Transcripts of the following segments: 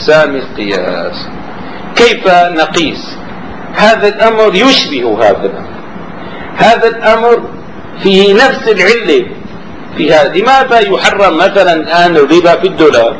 أقسام القياس. كيف نقيس؟ هذا الأمر يشبه هذا الأمر. هذا الأمر فيه نفس العلة في هذا. لماذا يحرم مثلا الآن الربا في الدولار؟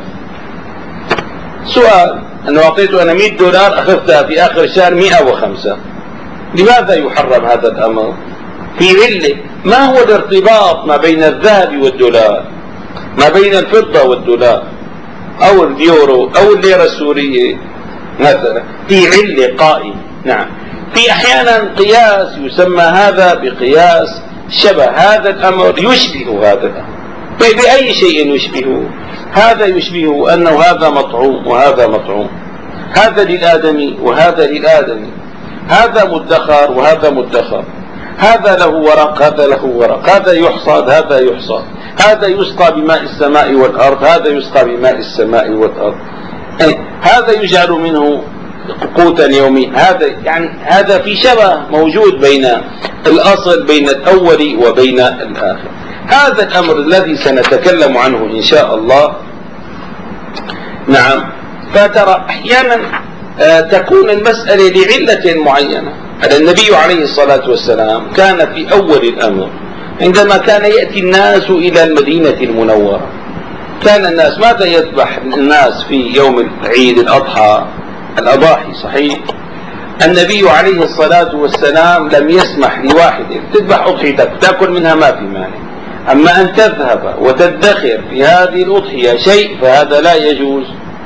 سؤال، أنه أعطيته أنا $100 أخذتها في آخر الشهر 105. لماذا يحرم هذا الأمر؟ في علة. ما هو الارتباط ما بين الذهب والدولار، ما بين الفضة والدولار أو اليورو أو الليرة السورية مثلا؟ في علة قائمة. نعم. في أحيانا قياس يسمى هذا بقياس شبه. هذا الأمر يشبه هذا الأمر. بأي شيء يشبهه؟ هذا يشبهه أنه هذا مطعوم وهذا مطعوم، هذا للآدمي وهذا للآدمي، هذا مدخر وهذا مدخر، هذا له ورق هذا له ورق، هذا يحصد هذا يحصد، هذا يسقى بماء السماء والأرض هذا يسقى بماء السماء والأرض، هذا يجعل منه قوتا يومي. هذا يعني هذا في شبه موجود بين الأصل، بين الأول وبين الآخر. هذا الأمر الذي سنتكلم عنه إن شاء الله. نعم. فترى أحيانا تكون المسألة لعلة معينة. النبي عليه الصلاة والسلام كان في أول الأمر عندما كان يأتي الناس إلى المدينة المنورة، كان الناس ماذا يذبح الناس في يوم العيد الأضحى؟ الأضاحي، صحيح. النبي عليه الصلاة والسلام لم يسمح لواحد تذبح أضحيتك تأكل منها ما في مانع، أما أن تذهب وتدخر في هذه الأضحية شيء فهذا لا يجوز.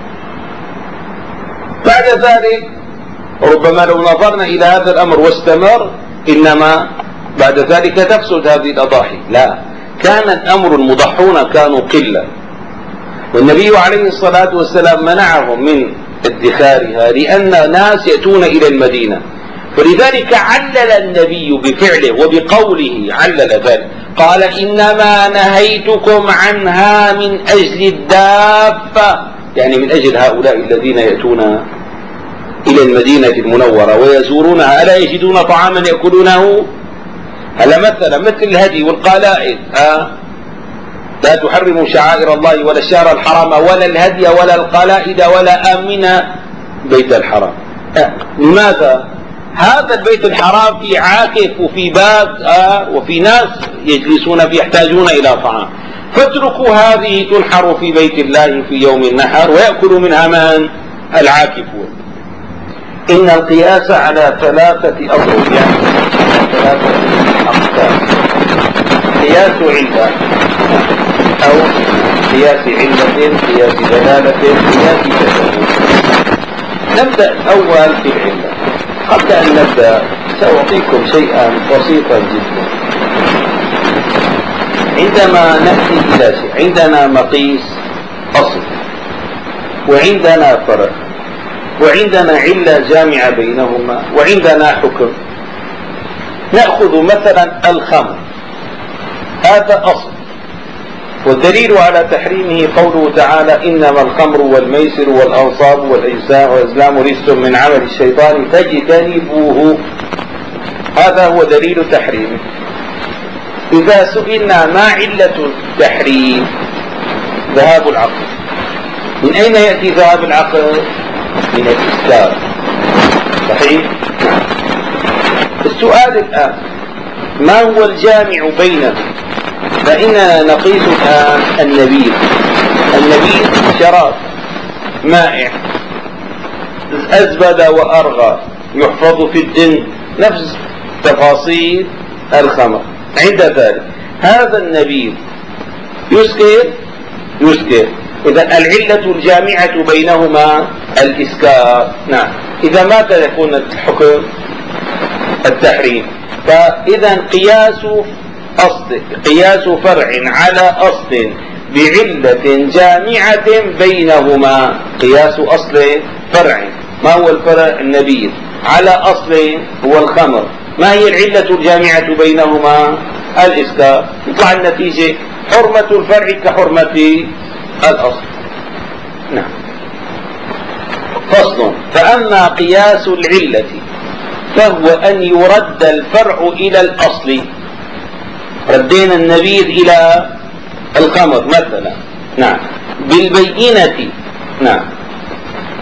بعد ذلك ربما لو نظرنا إلى هذا الأمر واستمر إنما بعد ذلك تفسد هذه الأضاحي. لا، كان الأمر المضحون كانوا قلة، والنبي عليه الصلاة والسلام منعهم من ادخارها لأن ناس يأتون إلى المدينة. فلذلك علل النبي بفعله وبقوله، علل ذلك قال إنما نهيتكم عنها من أجل الدابة، يعني من أجل هؤلاء الذين يأتون إلى المدينة المنورة ويزورونها ألا يجدون طعاما يأكلونه؟ هلا مثلا مثل الهدي والقلائد، لا تحرموا شعائر الله ولا الشهر الحرام ولا الهدي ولا القلائد ولا آمن بيت الحرام. لماذا؟ هذا البيت الحرام في عاكف وفي باب وفي ناس يجلسون فيه يحتاجون إلى طعام، فاتركوا هذه تنحر في بيت الله في يوم النحر ويأكل منها من؟ العاكفون. إن القياس على ثلاثة أضرب، يعني ثلاثة أقسام: قياس علة أو قياس علة، قياس دلالة، قياس تشبه. نبدأ الأول في العلة. قبل أن نبدأ سأعطيكم شيئا بسيطا جدا. عندما نأتي إلى شيء، عندنا مقيس أصل وعندنا فرع وعندنا علة جامعة بينهما وعندنا حكم. نأخذ مثلا الخمر، هذا أصل، والدليل على تحريمه قوله تعالى إنما الخمر والميسر والأنصاب والأزلام رجس من عمل الشيطان فاجتنبوه. هذا هو دليل تحريمه. إذا سئلنا ما علة التحريم؟ ذهاب العقل. من أين يأتي ذهاب العقل؟ من الإسكار، صحيح؟ السؤال الآن ما هو الجامع بينهم؟ فإننا نقيس الآن النبيذ. النبيذ شراب مائع أزبد وأرغى يحفظ في الدن، نفس تفاصيل الخمر. عند ذلك هذا النبيذ يسكر. إذا العلة الجامعة بينهما الإسكار. نعم. إذا ماذا يكون الحكم؟ التحريم. فإذا قياس فرع على أصل بعلة جامعة بينهما. قياس أصل فرع، ما هو الفرع؟ النبيذ، على أصل هو الخمر. ما هي العلة الجامعة بينهما؟ الإسكار. يطلع النتيجة حرمة الفرع كحرمة الأصل. نعم. فصل: فأما قياس العلة فهو أن يرد الفرع إلى الأصل. ردينا النبيذ إلى الخمر مثلا، نعم، بالبينة، نعم،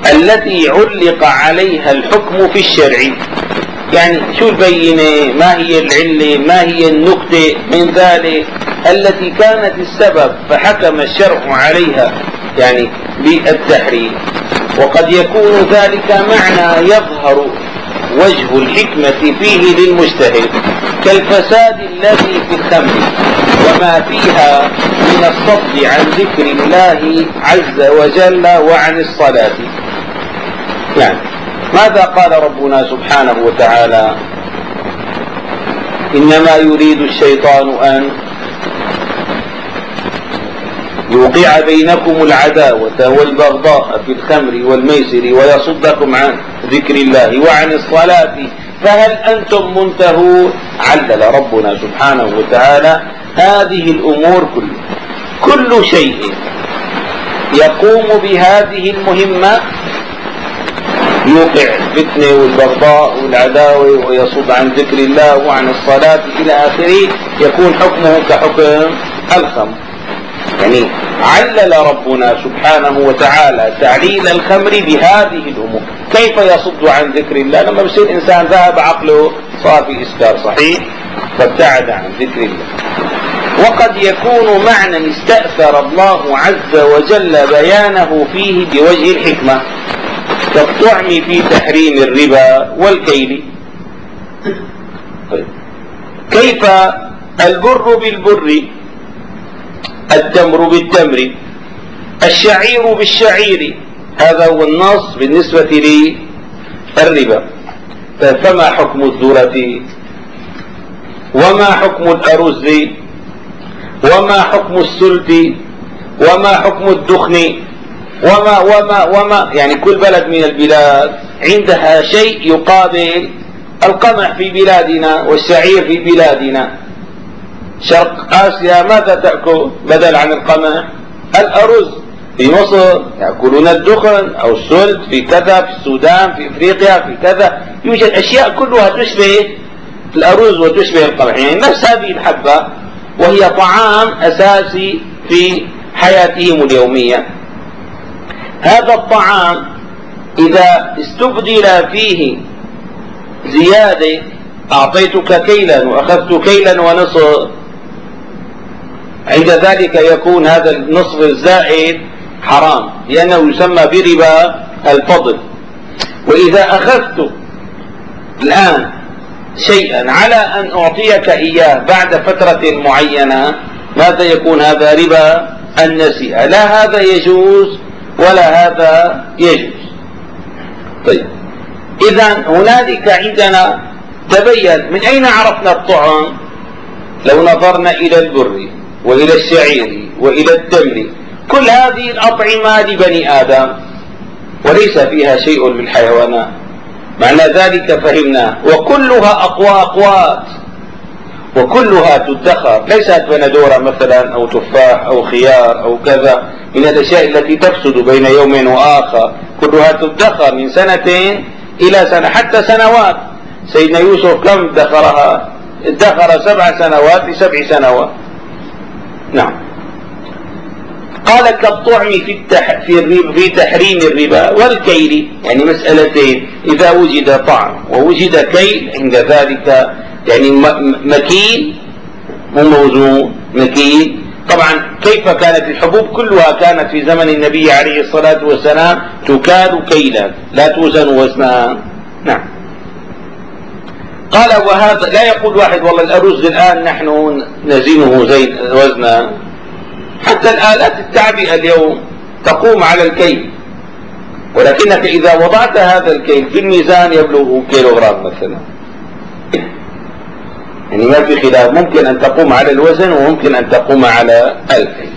التي علق عليها الحكم في الشرع. يعني شو البينة، ما هي العلة، ما هي النكتة من ذلك التي كانت السبب فحكم الشرع عليها يعني بالتحريم. وقد يكون ذلك معنى يظهر وجه الحكمة فيه للمجتهد، كالفساد الذي في الخمر وما فيها من الصد عن ذكر الله عز وجل وعن الصلاة. يعني ماذا قال ربنا سبحانه وتعالى؟ إنما يريد الشيطان أن يوقع بينكم العداوة والبغضاء في الخمر والميسر ويصدكم عن ذكر الله وعن الصلاة فهل أنتم منتهون. علل ربنا سبحانه وتعالى هذه الأمور كلها. كل شيء يقوم بهذه المهمة يوقع الفتنة والبغضاء والعداوة ويصد عن ذكر الله وعن الصلاة إلى آخره يكون حكمه كحكم الخمر. يعني علل ربنا سبحانه وتعالى تعليل الخمر بهذه الأمور. كيف يصد عن ذكر الله؟ لما بصير إنسان ذهب عقله صار في إسكار صحيح فابتعد عن ذكر الله. وقد يكون معنى استأثر الله عز وجل بيانه فيه بوجه الحكمة، كالطعم في تحريم الربا والكيل. طيب. كيف البر بالبر، التمر بالتمر، الشعير بالشعير، هذا هو النص بالنسبة للربا. فما حكم الذرة، وما حكم الأرز، وما حكم السلت، وما حكم الدخن، وما يعني كل بلد من البلاد عندها شيء يقابل القمح في بلادنا والشعير في بلادنا. شرق آسيا ماذا تأكل بدل عن القمح؟ الأرز. في مصر يأكلون الدخن أو السلت، في كذا في السودان في إفريقيا في كذا يوجد أشياء كلها تشبه الأرز وتشبه القمح، يعني نفس هذه الحبة وهي طعام أساسي في حياتهم اليومية. هذا الطعام إذا استبدل فيه زيادة، أعطيتك كيلا وأخذت كيلا ونصف، عند ذلك يكون هذا النصف الزائد حرام لأنه يسمى بربا الفضل. وإذا أخذت الآن شيئا على أن أعطيك إياه بعد فترة معينة ماذا يكون؟ هذا ربا النسيئة. لا هذا يجوز ولا هذا يجوز. طيب إذا هنالك عندنا تبين من أين عرفنا الطعام؟ لو نظرنا إلى البر وإلى الشعير وإلى التمر، كل هذه الأطعمة لبني آدم وليس فيها شيء للحيوانات، معنى ذلك فهمنا. وكلها أقوات وكلها تدخر، ليست بندورة مثلا أو تفاح أو خيار أو كذا من الأشياء التي تفسد بين يوم وآخر، كلها تدخر من سنتين إلى سنة حتى سنوات. سيدنا يوسف كم ادخرها؟ ادخر 7 سنوات ل7 سنوات. نعم. قال كالطعم في تحريم الربا والكيل، يعني مسألتين، إذا وجد طعم ووجد كيل عند ذلك يعني مكيل مو موزون مكيل. طبعا كيف كانت الحبوب كلها كانت في زمن النبي عليه الصلاة والسلام تكال كيلا لا توزن وزنها. نعم. قال وهذا لا يقول واحد والله الأرز الآن نحن نزنه زي وزنا، حتى الآلات التعبئة اليوم تقوم على الكيل، ولكنك إذا وضعت هذا الكيل في الميزان يبلغ كيلوغرام مثلا، يعني ما في خلاف، ممكن أن تقوم على الوزن وممكن أن تقوم على الكيل.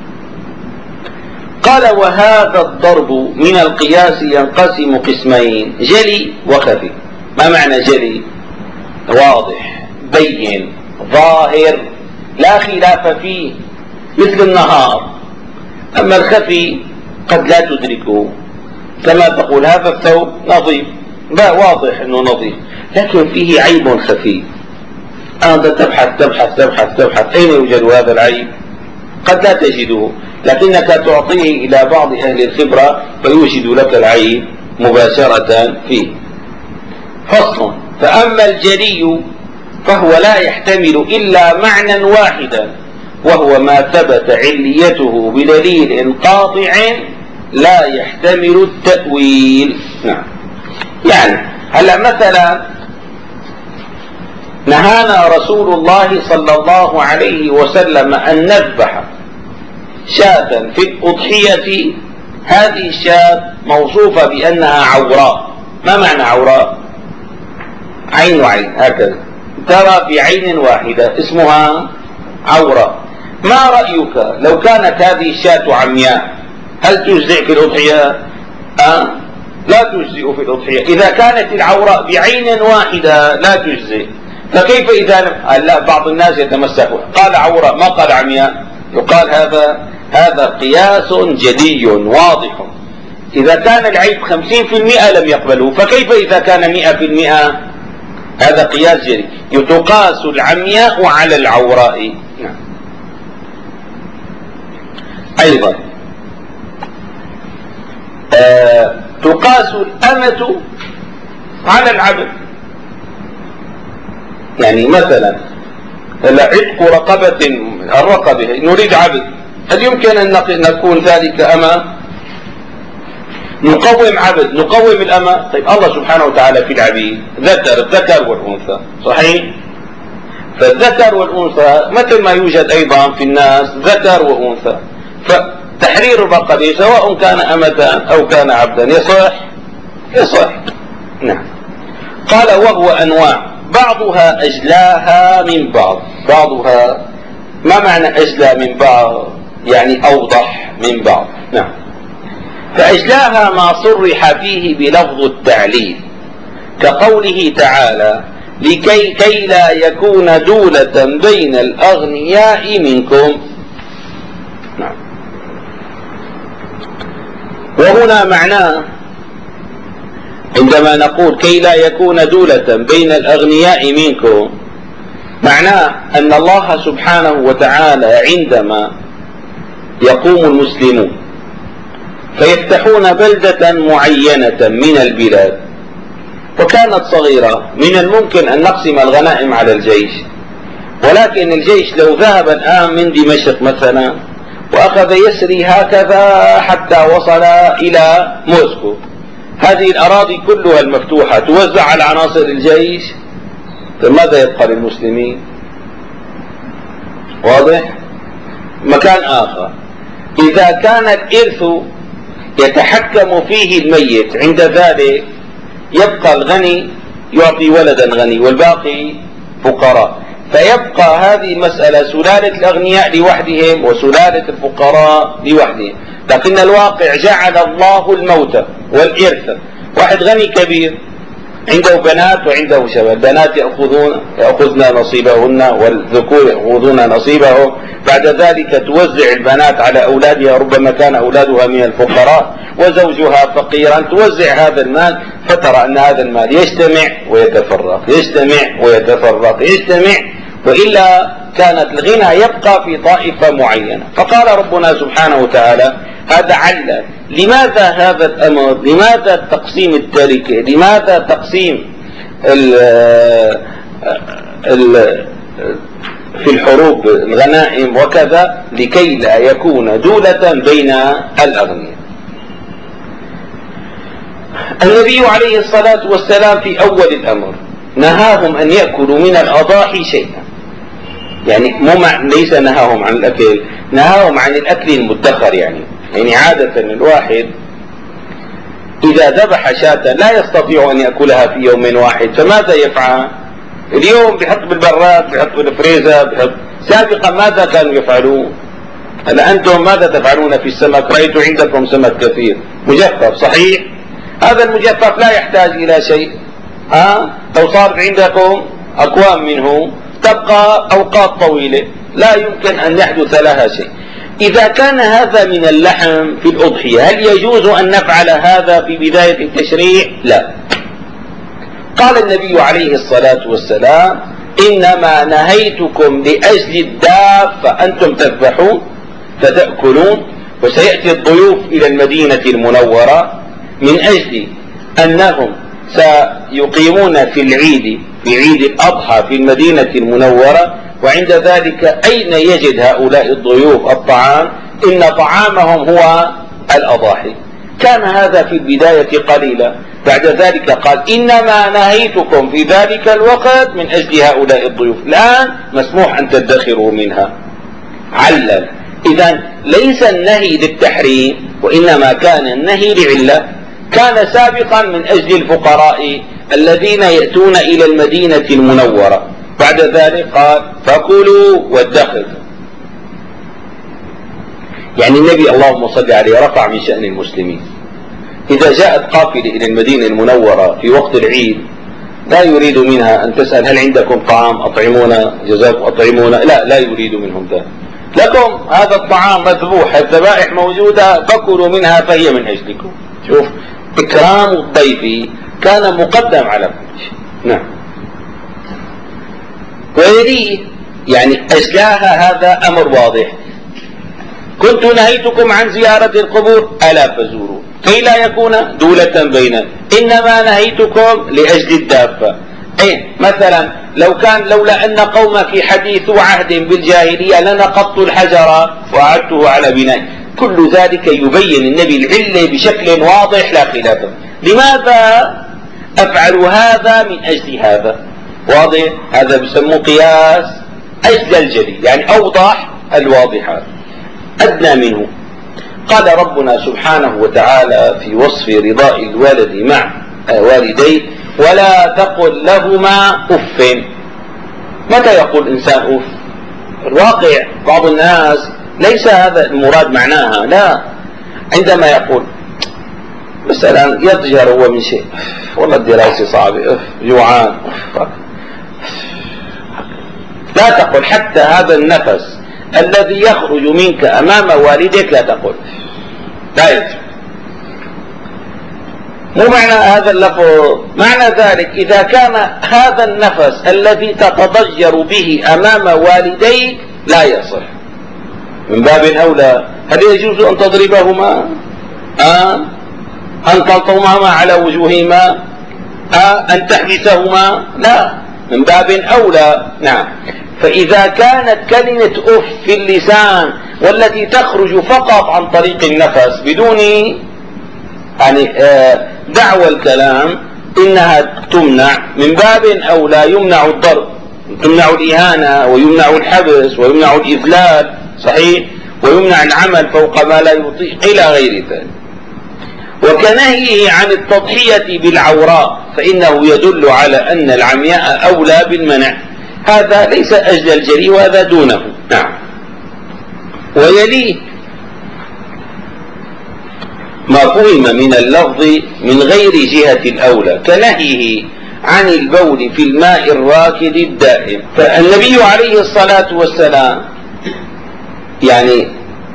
قال وهذا الضرب من القياس ينقسم قسمين، جلي وخفي. ما معنى جلي؟ واضح بين ظاهر لا خلاف فيه مثل النهار. أما الخفي قد لا تدركه، كما تقول هذا الثوب نظيف، واضح أنه نظيف لكن فيه عيب خفي. أنت تبحث أين يوجد هذا العيب؟ قد لا تجده، لكنك تعطيه إلى بعض أهل الخبرة فيوجد لك العيب مباشرة فيه. فصل. فأما الجلي فهو لا يحتمل إلا معنى واحدا، وهو ما ثبت عليته بدليل قاطع لا يحتمل التأويل. نعم. يعني هلا مثلا نهانا رسول الله صلى الله عليه وسلم أن نذبح شاة في الأضحية، هذه الشاة موصوفة بأنها عوراء. ما معنى عوراء؟ عين وعين هكذا، ترى في عين واحدة اسمها عوراء. ما رأيك لو كانت هذه الشاة عمياء، هل تجزئ في الأضحية؟ لا تجزئ في الأضحية. إذا كانت العوراء بعين واحدة لا تجزئ، فكيف إذا لا بعض الناس يتمسك قال عوراء ما قال عمياء؟ يقال هذا قياس جدي واضح. إذا كان العيب 50% لم يقبله، فكيف إذا كان 100%؟ هذا قياس جدي. تقاس العمياء على العوراء. أيضا تقاس الأمة على العبد. يعني مثلا عتق رقبة، الرقبة نريد عبد، هل يمكن أن نكون ذلك أمة؟ نقوم عبد، نقوم الأمة. طيب الله سبحانه وتعالى في العبيد الذكر والأنثى، صحيح؟ فالذكر والأنثى مثل ما يوجد أيضا في الناس ذكر وأنثى، فتحرير الرقبة سواء كان أمة أو كان عبدا يصح. نعم. قال وهو أنواع بعضها أجلاها من بعضها. ما معنى أجلى من بعض؟ يعني أوضح من بعض. نعم. فأجلاها ما صرح فيه بلفظ التعليل، كقوله تعالى كي لا يكون دولة بين الأغنياء منكم. نعم. وهنا معناه عندما نقول كي لا يكون دولة بين الأغنياء منكم، معناه أن الله سبحانه وتعالى عندما يقوم المسلمون فيفتحون بلدة معينة من البلاد وكانت صغيرة، من الممكن أن نقسم الغنائم على الجيش، ولكن الجيش لو ذهب الآن من دمشق مثلا وأخذ يسري هكذا حتى وصل إلى موسكو، هذه الأراضي كلها المفتوحة توزع على عناصر الجيش، فماذا يبقى للمسلمين؟ واضح؟ مكان آخر إذا كان الإرث يتحكم فيه الميت، عند ذلك يبقى الغني يعطي ولدا غني والباقي فقراء، فيبقى هذه مسألة سلالة الأغنياء لوحدهم وسلالة الفقراء لوحدهم. لكن الواقع جعل الله الموت والإرث، واحد غني كبير عنده بنات وعنده شباب، البنات يأخذن نصيبهن والذكور يأخذون نصيبهم، بعد ذلك توزع البنات على أولادها، ربما كان أولادها من الفقراء وزوجها فقيرا، توزع هذا المال، فترى أن هذا المال يجتمع ويتفرق يجتمع ويتفرق يجتمع، وإلا كانت الغنى يبقى في طائفة معينة. فقال ربنا سبحانه وتعالى هذا علة. لماذا هذا الأمر؟ لماذا تقسيم التركة؟ لماذا تقسيم في الحروب الغنائم وكذا؟ لكي لا يكون دولة بين الأغنياء. النبي عليه الصلاة والسلام في أول الأمر نهاهم أن يأكلوا من الأضاحي شيئا، يعني ليس نهاهم عن الأكل، نهاهم عن الأكل المدخر. يعني عادة الواحد إذا ذبح شاة لا يستطيع أن يأكلها في يوم واحد، فماذا يفعل؟ اليوم بيحط بالبراد، بيحط بالفريزر، بيحط. سابقا ماذا كانوا يفعلون؟ هلا أنتم ماذا تفعلون في السمك؟ رأيت عندكم سمك كثير مجفف، صحيح؟ هذا المجفف لا يحتاج إلى شيء. لو صارت عندكم أكوام منه تبقى أوقات طويلة لا يمكن أن يحدث لها شيء. إذا كان هذا من اللحم في الأضحية، هل يجوز أن نفعل هذا في بداية التشريع؟ لا. قال النبي عليه الصلاة والسلام إنما نهيتكم لأجل الدابة أنتم تذبحون، فتأكلون. وسيأتي الضيوف إلى المدينة المنورة من أجل أنهم سيقيمون في العيد، في عيد الأضحى في المدينة المنورة، وعند ذلك أين يجد هؤلاء الضيوف الطعام؟ إن طعامهم هو الأضاحي. كان هذا في البداية قليلا، بعد ذلك قال إنما نهيتكم في ذلك الوقت من أجل هؤلاء الضيوف، الآن مسموح أن تدخروا منها. علل. إذن ليس النهي للتحريم، وإنما كان النهي لعلة. كان سابقا من أجل الفقراء الذين يأتون إلى المدينة المنورة، بعد ذلك قال فكلوا وادخروا. يعني النبي اللهم صل عليه رفع من شأن المسلمين. إذا جاءت قافلة إلى المدينة المنورة في وقت العيد لا يريد منها أن تسأل هل عندكم طعام أطعمونا جزاكم أطعمونا، لا يريد منهم ذلك. لكم هذا الطعام مذبوح، الذبائح موجودة، فكلوا منها فهي من أجلكم. شوف إكرام الضيف كان مقدم على كل شيء. نعم. ويليه يعني أجلاها هذا أمر واضح. كنت نهيتكم عن زيارة القبور ألا فزوروا كي لا يكون دولة بيننا، إنما نهيتكم لأجل الدابة. مثلا لولا أن قومك حديث عهد بالجاهلية لنقضت الحجر وأعدته على بنائه. كل ذلك يبين النبي العلة بشكل واضح لا خلاف. لماذا أفعل هذا؟ من أجل هذا. واضح؟ هذا بسموه قياس أجل الجلي، يعني أوضح الواضحات أدنى منه. قال ربنا سبحانه وتعالى في وصف رضاء الوالد مع والديه ولا تقل لهما أف. متى يقول إنسان أف؟ الواقع بعض الناس ليس هذا المراد معناها، لا، عندما يقول مثلا يضجر هو من شيء، والله الدراسة صعبة، جوعان، لا تقل حتى هذا النفس الذي يخرج منك أمام والدك لا تقل، لا يجب. مو معنى هذا اللفظ، معنى ذلك إذا كان هذا النفس الذي تتضجر به أمام والديك لا يصح، من باب أولى هل يجوز أن تضربهما؟ أن تلطمهما على وجوههما؟ أن تحبسهما؟ لا، من باب أولى. نعم. فإذا كانت كلمة أف في اللسان والتي تخرج فقط عن طريق النفس بدون يعني دعوى الكلام إنها تمنع، من باب أولى يمنع الضرب، تمنع الإهانة، ويمنع الحبس، ويمنع الإذلال، صحيح، ويمنع العمل فوق ما لا يطيق إلى غير ذلك. وكنهيه عن التضحية بالعوراء فإنه يدل على أن العمياء أولى بالمنع. هذا ليس أجل الجري وهذا دونه. نعم. ويليه ما فهم من اللفظ من غير جهة الأولى كنهيه عن البول في الماء الراكد الدائم. فالنبي عليه الصلاة والسلام يعني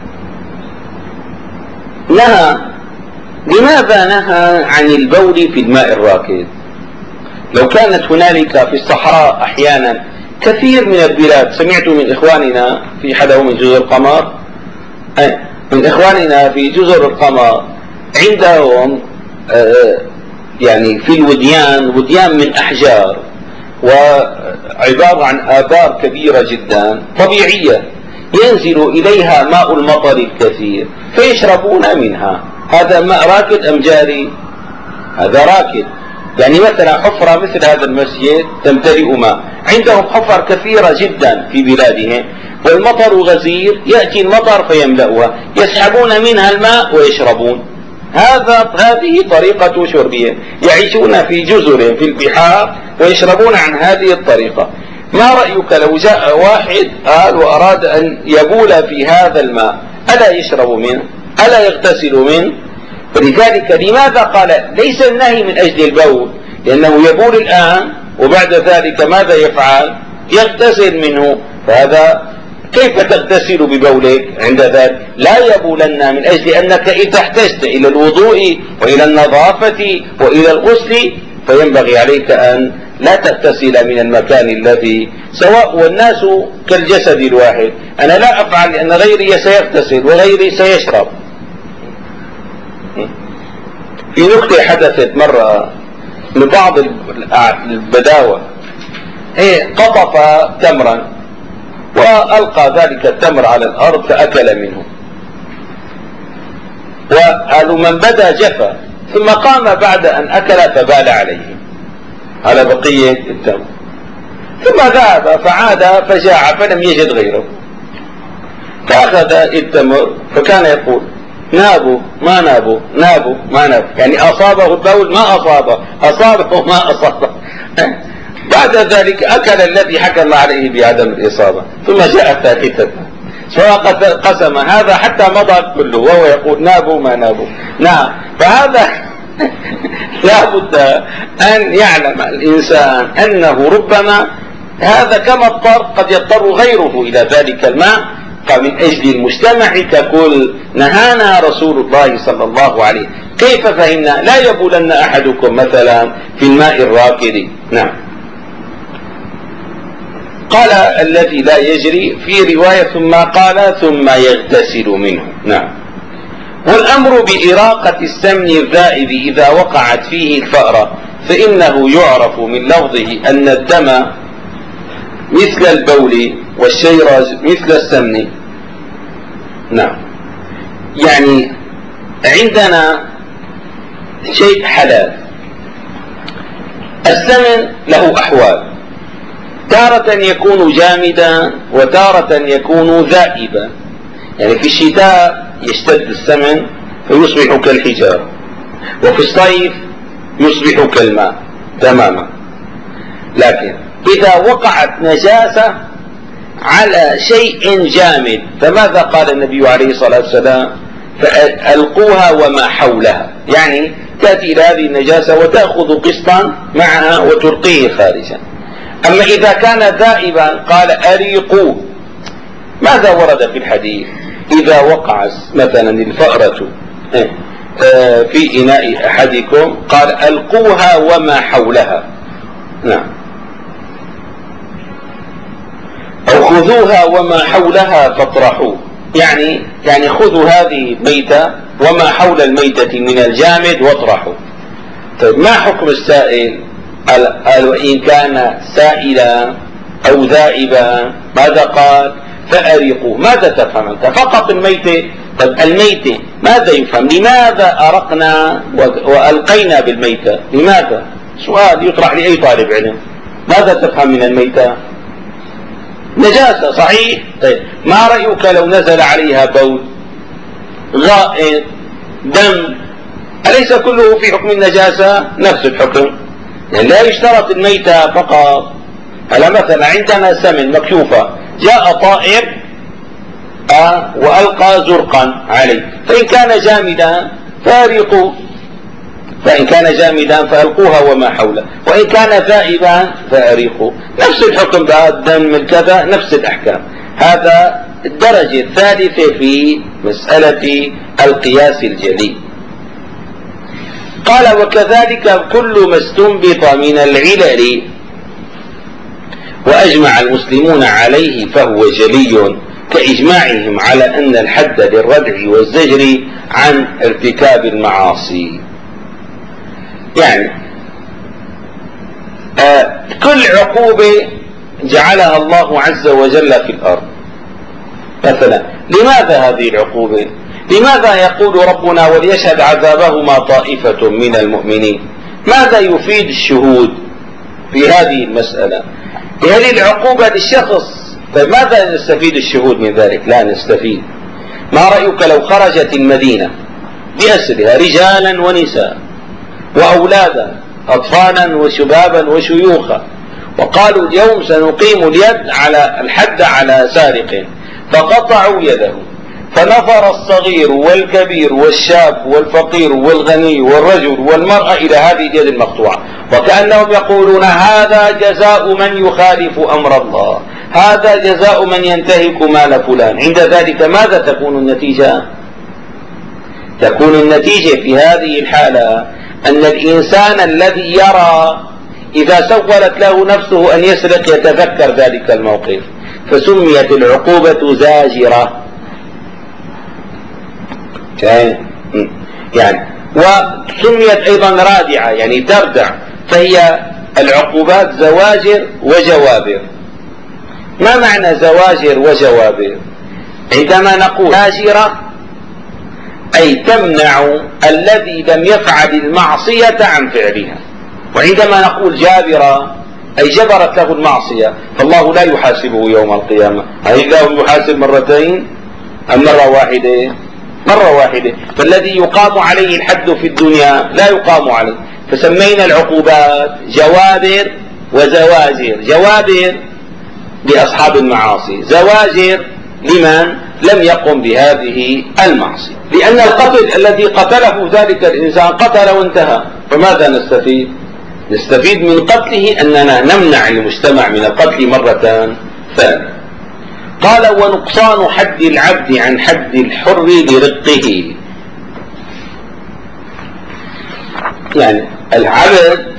نهى. لماذا نهى عن البول في الماء الراكد؟ لو كانت هنالك في الصحراء أحيانا كثير من البلاد، سمعت من إخواننا في حدا من جزر القمر، من إخواننا في جزر القمر عندهم يعني في وديان من أحجار وعبارة عن آبار كبيرة جدا طبيعية ينزل إليها ماء المطر الكثير فيشربون منها. هذا ماء راكد أم جاري؟ هذا راكد. يعني مثلا حفرة مثل هذا المسجد تمتلئ ماء، عندهم حفر كثيرة جدا في بلادهم والمطر غزير، يأتي المطر فيملأها، يسحبون منها الماء ويشربون. هذه طريقة شربهم، يعيشون في جزر في البحار ويشربون عن هذه الطريقة. ما رأيك لو جاء واحد قال وأراد أن يبول في هذا الماء، ألا يشرب منه؟ ألا يغتسل منه؟ فلذلك لماذا قال ليس النهي من أجل البول؟ لأنه يبول الآن وبعد ذلك ماذا يفعل؟ يغتسل منه. فهذا كيف تغتسل ببولك عند ذلك؟ لا يبولن من أجل أنك إذا احتجت إلى الوضوء وإلى النظافة وإلى الغسل فينبغي عليك أن لا تغتسل من المكان الذي سواء، والناس كالجسد الواحد، أنا لا أفعل لأن غيري سيغتسل وغيري سيشرب. في نكتة حدثت مرة لبعض البداوة، قطف تمرا وألقى ذلك التمر على الأرض فأكل منه، وقالوا من بدا جفا، ثم قام بعد أن أكل فبال عليه على بقية التمر، ثم ذهب فعاد فجاع فلم يجد غيره، فأخذ التمر فكان يقول نابوا ما نابوا، نابوا ما نابوا، يعني أصابه البول ما أصابه، أصابه ما أصابه. بعد ذلك أكل الذي حكم عليه بعدم الإصابة، ثم جاء ثالثة قسم هذا حتى مضى كله وهو يقول نابوا ما نابوا. نعم، فهذا لا بد أن يعلم الإنسان أنه ربما هذا كما اضطر قد يضطر غيره إلى ذلك الماء، فمن أجل المجتمع ككل نهانا رسول الله صلى الله عليه وسلم. كيف فهمنا؟ لا يبولن أحدكم مثلا في الماء الراكد. نعم. قال الذي لا يجري في رواية ثم قال ثم يغتسل منه. نعم. والأمر بإراقة السمن الذائب إذا وقعت فيه الفأرة فإنه يعرف من لفظه أن الدم مثل البول والشيرج مثل السمن. نعم، يعني عندنا شيء حلال. السمن له أحوال، تارة يكون جامدا وتارة يكون ذائبا، يعني في الشتاء يشتد السمن فيصبح كالحجارة، وفي الصيف يصبح كالماء تماما. لكن إذا وقعت نجاسة على شيء جامد فماذا قال النبي عليه الصلاة والسلام؟ فألقوها وما حولها، يعني تأتي إلى هذه النجاسة وتأخذ قسطا معها وتلقيه خارجا. أما إذا كان ذائبا قال أريقوا. ماذا ورد في الحديث؟ إذا وقع مثلا الفأرة في إناء أحدكم قال ألقوها وما حولها. نعم، أو خذوها وما حولها فاطرحوه، يعني خذوا هذه الميتة وما حول الميتة من الجامد واطرحوا. طيب ما حكم السائل؟ قال وإن كان سائلا أو ذائبا ماذا قال؟ فأريقوا. ماذا تفهم أنت؟ فقط الميتة. طيب الميتة ماذا يفهم؟ لماذا أرقنا وألقينا بالميتة؟ لماذا؟ سؤال يطرح لأي طالب علم. ماذا تفهم من الميتة؟ نجاسة صحيح. طيب ما رأيك لو نزل عليها بول، غائط، دم، أليس كله في حكم النجاسة؟ نفس الحكم. يعني لا يشترط الميتة فقط. على مثلا عندنا سمن مكشوفة، جاء طائر وألقى زرقا عليه، فإن كان جامدا فأريقوا، فإن كان جامدا فألقوها وما حوله، وإن كان ذائبا فأريقوا. نفس الحكم بعد الدم الكذا، نفس الأحكام. هذا الدرجة الثالثة في مسألة القياس الجلي. قال وكذلك كل ما استنبط من العلل وأجمع المسلمون عليه فهو جلي، كإجماعهم على أن الحد للردع والزجر عن ارتكاب المعاصي. يعني كل عقوبة جعلها الله عز وجل في الأرض. مثلا لماذا هذه العقوبة؟ لماذا يقول ربنا وليشهد عذابهما طائفة من المؤمنين؟ ماذا يفيد الشهود في هذه المسألة؟ هذه العقوبة للشخص. طيب ماذا نستفيد الشهود من ذلك؟ لا نستفيد. ما رأيك لو خرجت المدينة بأسرها رجالا ونساء وأولادا، أطفالا وشبابا وشيوخا، وقالوا اليوم سنقيم الحد على سارق، فقطعوا يده، فنفر الصغير والكبير والشاب والفقير والغني والرجل والمرأة إلى هذه اليد المقطوعة، وكأنهم يقولون هذا جزاء من يخالف أمر الله، هذا جزاء من ينتهك مال فلان. عند ذلك ماذا تكون النتيجة؟ تكون النتيجة في هذه الحالة أن الإنسان الذي يرى إذا سولت له نفسه أن يسرق يتذكر ذلك الموقف، فسميت العقوبة زاجرة. يعني وسميت أيضا رادعة، يعني تردع، فهي العقوبات زواجر وجوابر. ما معنى زواجر وجوابر؟ عندما نقول زاجرة أي تمنع الذي لم يفعل المعصية عن فعلها، وعندما نقول جابرة أي جبرت له المعصية، فالله لا يحاسبه يوم القيامة. هل الله يحاسب مرتين أم مرة واحدة؟ مرة واحدة. فالذي يقام عليه الحد في الدنيا لا يقام عليه. فسمينا العقوبات جوابر وزواجر. جوابر لأصحاب المعاصي، زواجر لمن لم يقم بهذه المعصية. لأن القتل الذي قتله ذلك الإنسان قتل وانتهى، فماذا نستفيد؟ نستفيد من قتله أننا نمنع المجتمع من القتل مرة ثانية. قال ونقصان حد العبد عن حد الحر لرقه. يعني العبد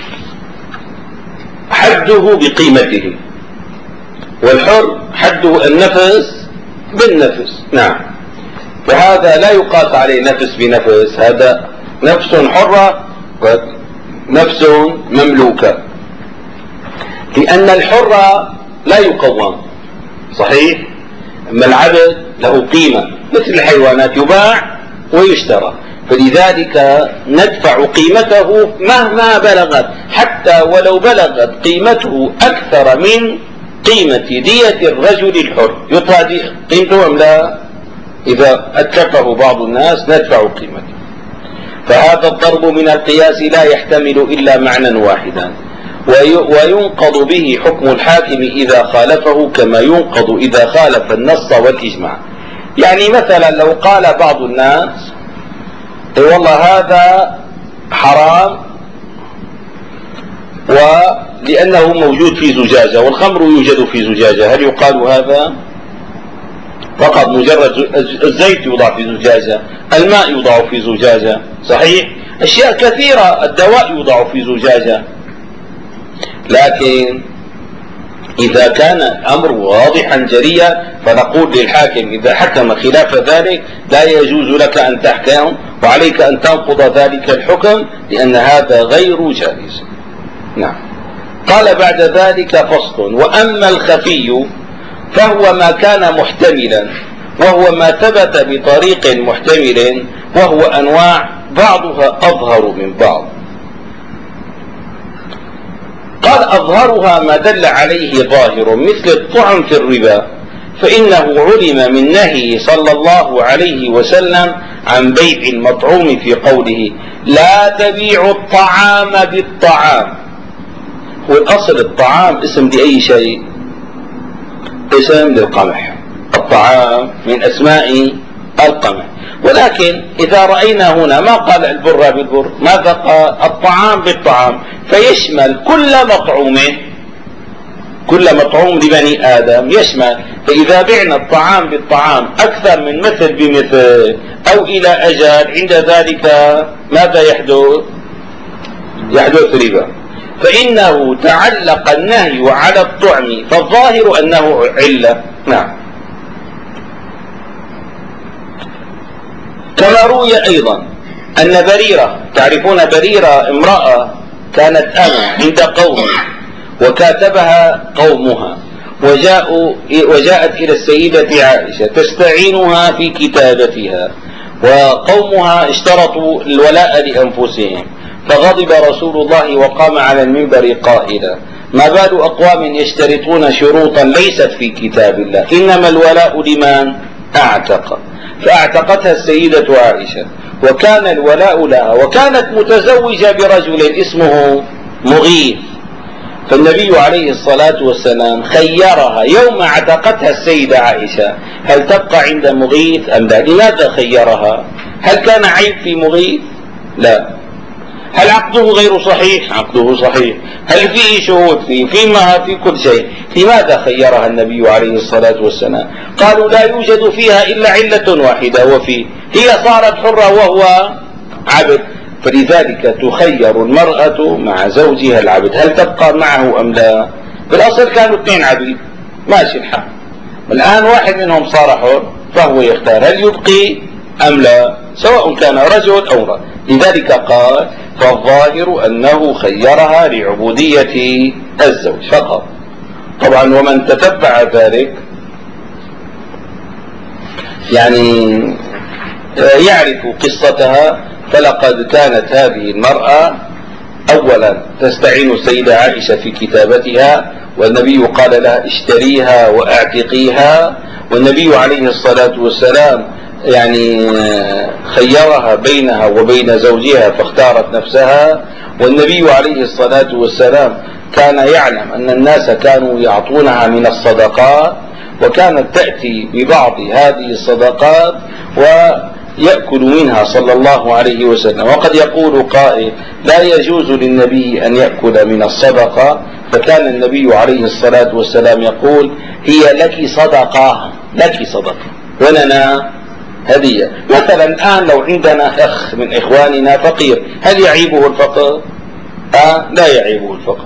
حده بقيمته، والحر حده النفس بالنفس. نعم، وهذا لا يقاس عليه نفس بنفس، هذا نفس حرة ونفس مملوكة، لأن الحر لا يقوم صحيح، أما العبد له قيمة مثل الحيوانات يباع ويشترى، فلذلك ندفع قيمته مهما بلغت، حتى ولو بلغت قيمته أكثر من قيمة دية الرجل الحر يطلع قيمته أم لا؟ إذا أتلفه بعض الناس ندفع قيمته. فهذا الضرب من القياس لا يحتمل إلا معنى واحدا، وينقض به حكم الحاكم إذا خالفه كما ينقض إذا خالف النص والإجماع. يعني مثلا لو قال بعض الناس والله هذا حرام ولأنه موجود في زجاجة، والخمر يوجد في زجاجة، هل يقال هذا؟ فقط مجرد الزيت يوضع في زجاجة، الماء يوضع في زجاجة، صحيح؟ أشياء كثيرة، الدواء يوضع في زجاجة. لكن إذا كان الأمر واضحا جليا فنقول للحاكم إذا حكم خلاف ذلك لا يجوز لك أن تحكم، وعليك أن تنقض ذلك الحكم لأن هذا غير جائز. نعم. قال بعد ذلك فصل: وأما الخفي فهو ما كان محتملا، وهو ما ثبت بطريق محتمل، وهو أنواع بعضها أظهر من بعض. قال: أظهرها ما دل عليه ظاهر مثل الطعن في الربا، فإنه علم من نهي صلى الله عليه وسلم عن بيع المطعوم في قوله: لا تبيعوا الطعام بالطعام. هو الأصل الطعام اسم لأي شيء؟ اسم للقمح، الطعام من أسماء القمح. ولكن إذا رأينا هنا ما قال البر بالبر، ماذا قال؟ الطعام بالطعام، فيشمل كل مطعوم لبني آدم يشمل. فإذا بعنا الطعام بالطعام أكثر من مثل بمثل أو إلى أجل، عند ذلك ماذا يحدث؟ يحدث ربا، فإنه تعلق النهي على الطعم، فالظاهر أنه علة. نعم. كما روي أيضا أن بريرة، تعرفون بريرة امرأة كانت أمة عند قوم وكاتبها قومها، وجاءت إلى السيدة عائشة تستعينها في كتابتها، وقومها اشترطوا الولاء لأنفسهم، فغضب رسول الله وقام على المنبر قائلا: ما بال أقوام يشترطون شروطا ليست في كتاب الله، إنما الولاء لمن أعتق. فأعتقتها السيدة عائشة، وكان الولاء لها، وكانت متزوجة برجل اسمه مغيث، فالنبي عليه الصلاة والسلام خيرها يوم اعتقتها السيدة عائشة هل تبقى عند مغيث أم لا. لماذا خيرها؟ هل كان عيب في مغيث؟ لا. هل عقده غير صحيح؟ عقده صحيح. هل فيه شهود في مهر في كل شيء؟ لماذا خيرها النبي عليه الصلاة والسلام؟ قالوا لا يوجد فيها إلا علة واحدة، وفي هي صارت حرة وهو عبد. فلذلك تخير المرأة مع زوجها العبد، هل تبقى معه أم لا؟ بالأصل كانوا اثنين عبيد ماشي الحال، الآن واحد منهم صار حر فهو يختار هل يبقي أم لا، سواء كان رجل أو امرأة. لذلك قال فالظاهر أنه خيرها لعبودية الزوج فقط. طبعا ومن تتبع ذلك يعني يعرف قصتها، فلقد كانت هذه المرأة أولا تستعين السيدة عائشة في كتابتها، والنبي قال لها اشتريها واعتقيها، والنبي عليه الصلاة والسلام يعني خيرها بينها وبين زوجها فاختارت نفسها. والنبي عليه الصلاة والسلام كان يعلم أن الناس كانوا يعطونها من الصدقات، وكانت تأتي ببعض هذه الصدقات ويأكل منها صلى الله عليه وسلم. وقد يقول قائل لا يجوز للنبي أن يأكل من الصدقة، فكان النبي عليه الصلاة والسلام يقول هي لك صدقة، لك صدقة ولنا هدية. مثلا الآن لو عندنا أخ من إخواننا فقير، هل يعيبه الفقر؟ لا يعيبه الفقر.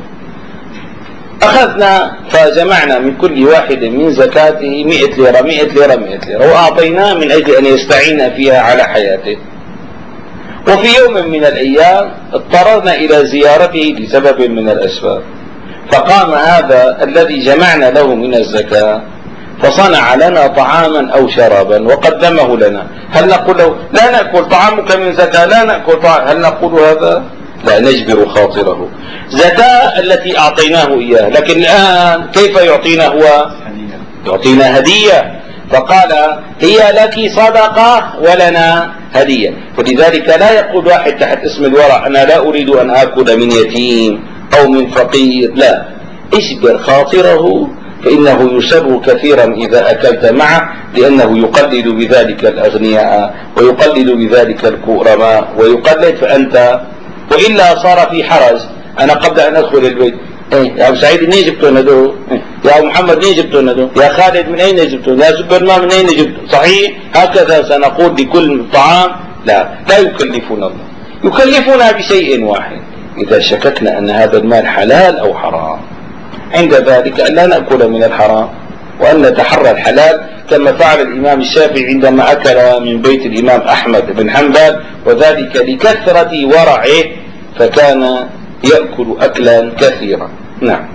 أخذنا فجمعنا من كل واحد من زكاته 100 ليرة 100 ليرة 100 ليرة وأعطيناه من أجل أن يستعين فيها على حياته. وفي يوم من الأيام اضطررنا إلى زيارته لسبب من الأسباب، فقام هذا الذي جمعنا له من الزكاة فصنع لنا طعاما أو شرابا وقدمه لنا، هل نقول له لا نأكل طعامك من زكاة، لا نأكل طعام، هل نقول هذا؟ لا، نجبر خاطره. زكاة التي أعطيناه إياه، لكن الآن كيف يعطينا هو؟ يعطينا هدية، فقال هي لك صدقة ولنا هدية. ولذلك لا يقول واحد تحت اسم الورع أنا لا أريد أن آكل من يتيم أو من فقير، لا، اجبر خاطره فإنه يسر كثيرا إذا أكلت معه، لأنه يقلد بذلك الأغنياء ويقلد بذلك الكرماء ويقلد، فأنت وإلا صار في حرج. أنا قبل أن أدخل البيت يا أبو سعيد منين جبتوا ندو؟ يا أبو محمد منين جبتوا ندو؟ يا خالد من أين جبتوا؟ يا سوبرمان من أين جبتوا؟ صحيح هكذا سنقول لكل طعام؟ لا يكلفنا الله، يكلفنا بشيء واحد، إذا شككنا أن هذا المال حلال أو حرام، عند ذلك أن لا نأكل من الحرام وأن نتحرى الحلال، كما فعل الإمام الشافعي عندما أكل من بيت الإمام أحمد بن حنبل، وذلك لكثرة ورعه فكان يأكل أكلا كثيرا. نعم.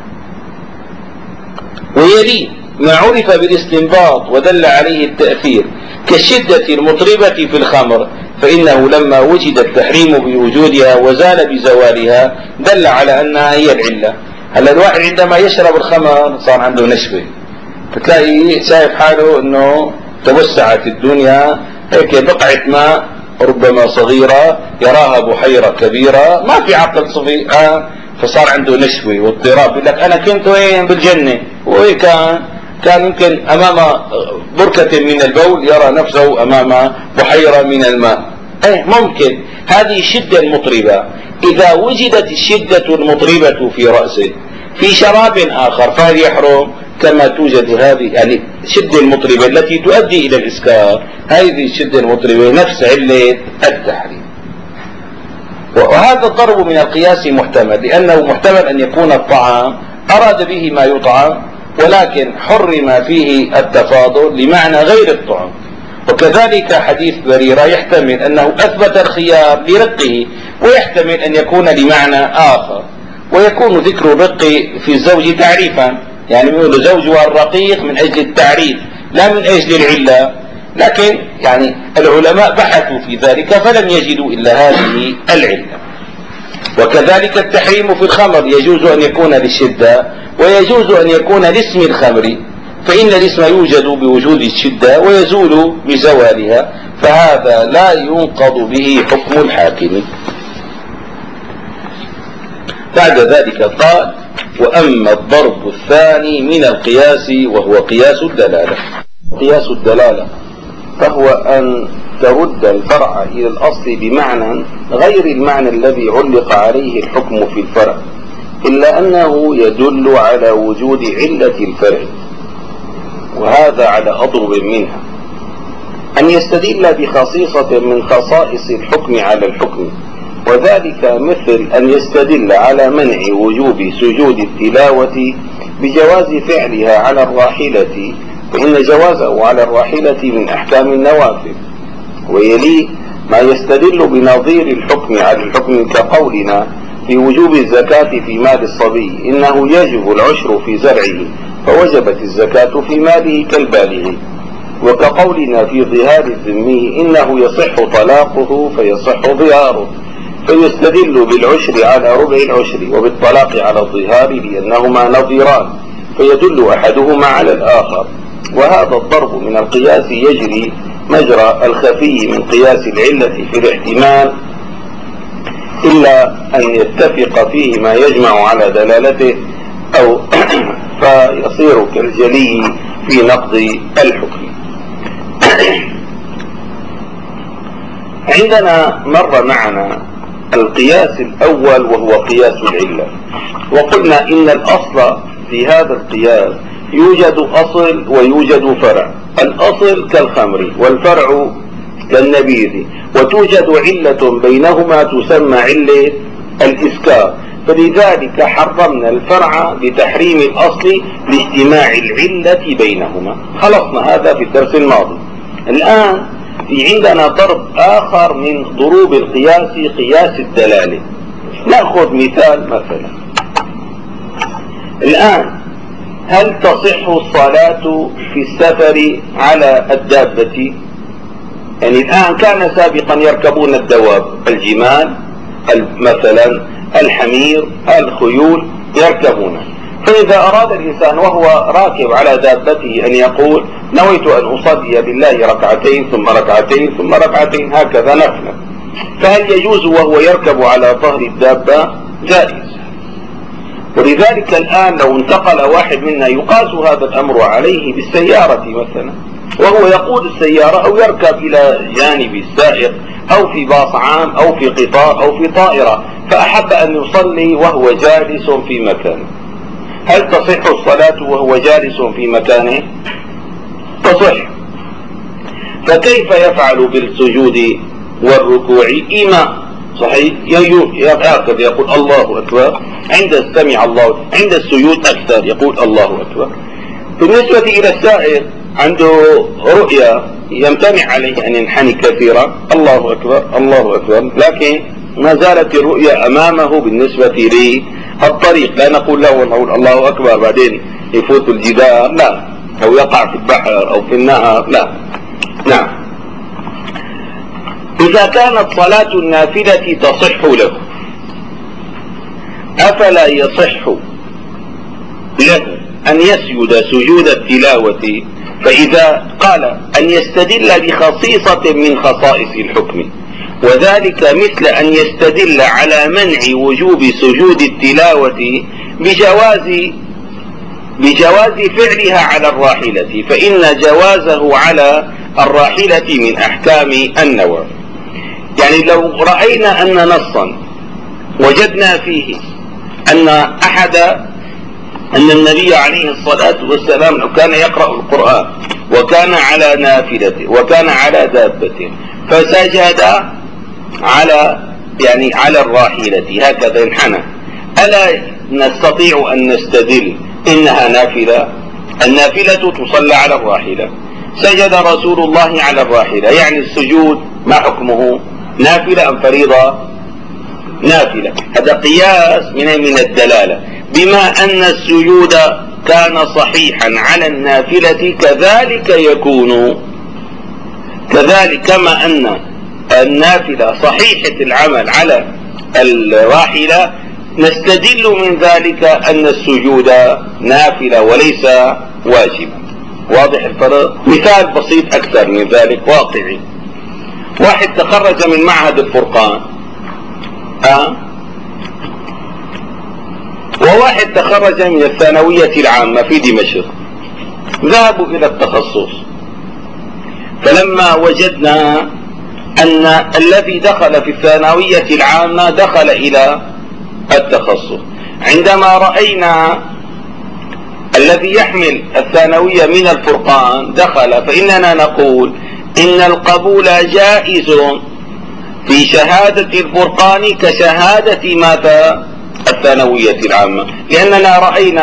ويلي ما عرف بالاستنباط ودل عليه التأثير كالشدة المطربة في الخمر، فإنه لما وجد التحريم بوجودها وزال بزوالها دل على أنها هي العلة. هلا الواحد عندما يشرب الخمر صار عنده نشوة، فتلاقي شايف حاله انه توسعت الدنيا، هيك بقعة ماء ربما صغيرة يراها بحيرة كبيرة، ما في عقل صفي، فصار عنده نشوة واضطراب، يقول لك انا كنت وين بالجنة، وهي كان يمكن امام بركة من البول يرى نفسه امام بحيرة من الماء. ممكن هذه الشدة المطربة، اذا وجدت الشدة المطربة في رأسه في شراب اخر فهل يحرم؟ كما توجد هذه يعني الشدة المطربة التي تؤدي الى الاسكار، هذه الشدة المطربة نفس علة التحريم. وهذا الضرب من القياس محتمل، لانه محتمل ان يكون الطعام اراد به ما يطعم ولكن حرم فيه التفاضل لمعنى غير الطعم. وكذلك حديث بريرة يحتمل أنه أثبت الخيار لرقه، ويحتمل أن يكون لمعنى آخر، ويكون ذكر الرق في الزوج تعريفا، يعني يقول زوجها الرقيق من أجل التعريف لا من أجل العلة، لكن يعني العلماء بحثوا في ذلك فلم يجدوا إلا هذه العلة. وكذلك التحريم في الخمر يجوز أن يكون للشدة ويجوز أن يكون لاسم الخمر، فإن الاسم يوجد بوجود الشدة ويزول بزوالها، فهذا لا ينقض به حكم الحاكم. بعد ذلك قال وأما الضرب الثاني من القياس وهو قياس الدلالة. قياس الدلالة فهو أن ترد الفرع إلى الأصل بمعنى غير المعنى الذي علق عليه الحكم في الفرع، إلا أنه يدل على وجود علة الفرع، وهذا على أضرب منها أن يستدل بخصيصة من خصائص الحكم على الحكم، وذلك مثل أن يستدل على منع وجوب سجود التلاوة بجواز فعلها على الراحلة، فإن جوازه على الراحلة من أحكام النوافل. ويليه ما يستدل بنظير الحكم على الحكم كقولنا في وجوب الزكاة في مال الصبي إنه يجب العشر في زرعه فوجبت الزكاة في ماله كالبالغ، وكقولنا في ظهار الذمي إنه يصح طلاقه فيصح ظهاره، فيستدل بالعشر على ربع العشر وبالطلاق على الظهار لأنهما نظيران فيدل أحدهما على الآخر. وهذا الضرب من القياس يجري مجرى الخفي من قياس العلة في الاحتمال، إلا أن يتفق فيه ما يجمع على دلالته أو فيصير كالجلي في نقض الحكم. عندنا مر معنا القياس الأول وهو قياس العلة، وقلنا إن الأصل في هذا القياس يوجد أصل ويوجد فرع. الأصل كالخمر والفرع كالنبيذ، وتوجد علة بينهما تسمى علة الإسكار، فلذلك حرمنا الفرع بتحريم الأصل لاجتماع العلة بينهما. خلصنا هذا في الدرس الماضي. الآن في عندنا ضرب آخر من ضروب القياس، قياس الدلالة. نأخذ مثال مثلا الآن: هل تصح الصلاة في السفر على الدابة؟ يعني الآن كان سابقا يركبون الدواب، الجمال مثلا، الحمير، الخيول يركبونه، فإذا أراد الإنسان وهو راكب على دابته أن يقول نويت أن أصلي لله ركعتين ثم ركعتين ثم ركعتين هكذا نفلا، فهل يجوز وهو يركب على ظهر الدابة؟ جائز. ولذلك الآن لو انتقل واحد منا يقاس هذا الأمر عليه بالسيارة مثلا، وهو يقود السيارة أو يركب إلى جانب السائق أو في باص عام أو في قطار أو في طائرة، فأحب أن يصلي وهو جالس في مكانه، هل تصح الصلاة وهو جالس في مكانه؟ تصح. فكيف يفعل بالسجود والركوع؟ إيماء صحيح، هكذا يقول الله أكبر عند السمع الله، عند السجود أكثر يقول الله أكبر. بالنسبة إلى السائق عنده رؤية يمتنع عليه أن ينحني كثيرا، الله أكبر الله أكبر، لكن ما زالت الرؤية أمامه بالنسبة للطريق، لا نقول له الله أكبر بعدين يفوت الجدار، لا، أو يقع في البحر أو في النهر، لا. نعم. إذا كانت صلاة النافلة تصح له، أفلا يصح له أن يسجد سجود التلاوة؟ فإذا قال أن يستدل بخصيصة من خصائص الحكم، وذلك مثل أن يستدل على منع وجوب سجود التلاوة بجواز فعلها على الراحلة، فإن جوازه على الراحلة من أحكام النوافل. يعني لو رأينا أن نصا وجدنا فيه أن النبي عليه الصلاة والسلام كان يقرأ القرآن وكان على نافلته وكان على دابته فسجد على الراحلة هكذا انحنى، ألا نستطيع أن نستدل إنها نافلة؟ النافلة تصلى على الراحلة، سجد رسول الله على الراحلة، يعني السجود ما حكمه؟ نافلة أم فريضة؟ نافلة. هذا قياس من الدلالة، بما أن السجود كان صحيحا على النافلة كذلك كما أن النافلة صحيحة العمل على الراحلة، نستدل من ذلك أن السجود نافلة وليس واجبا. واضح الفرق؟ مثال بسيط أكثر من ذلك واقعي: واحد تخرج من معهد الفرقان وواحد تخرج من الثانوية العامة في دمشق، ذهبوا إلى التخصص، فلما وجدنا أن الذي دخل في الثانوية العامة دخل إلى التخصص، عندما رأينا الذي يحمل الثانوية من الفرقان دخل، فإننا نقول إن القبول جائز في شهادة الفرقان كشهادة ماذا؟ الثانوية العامة، لأننا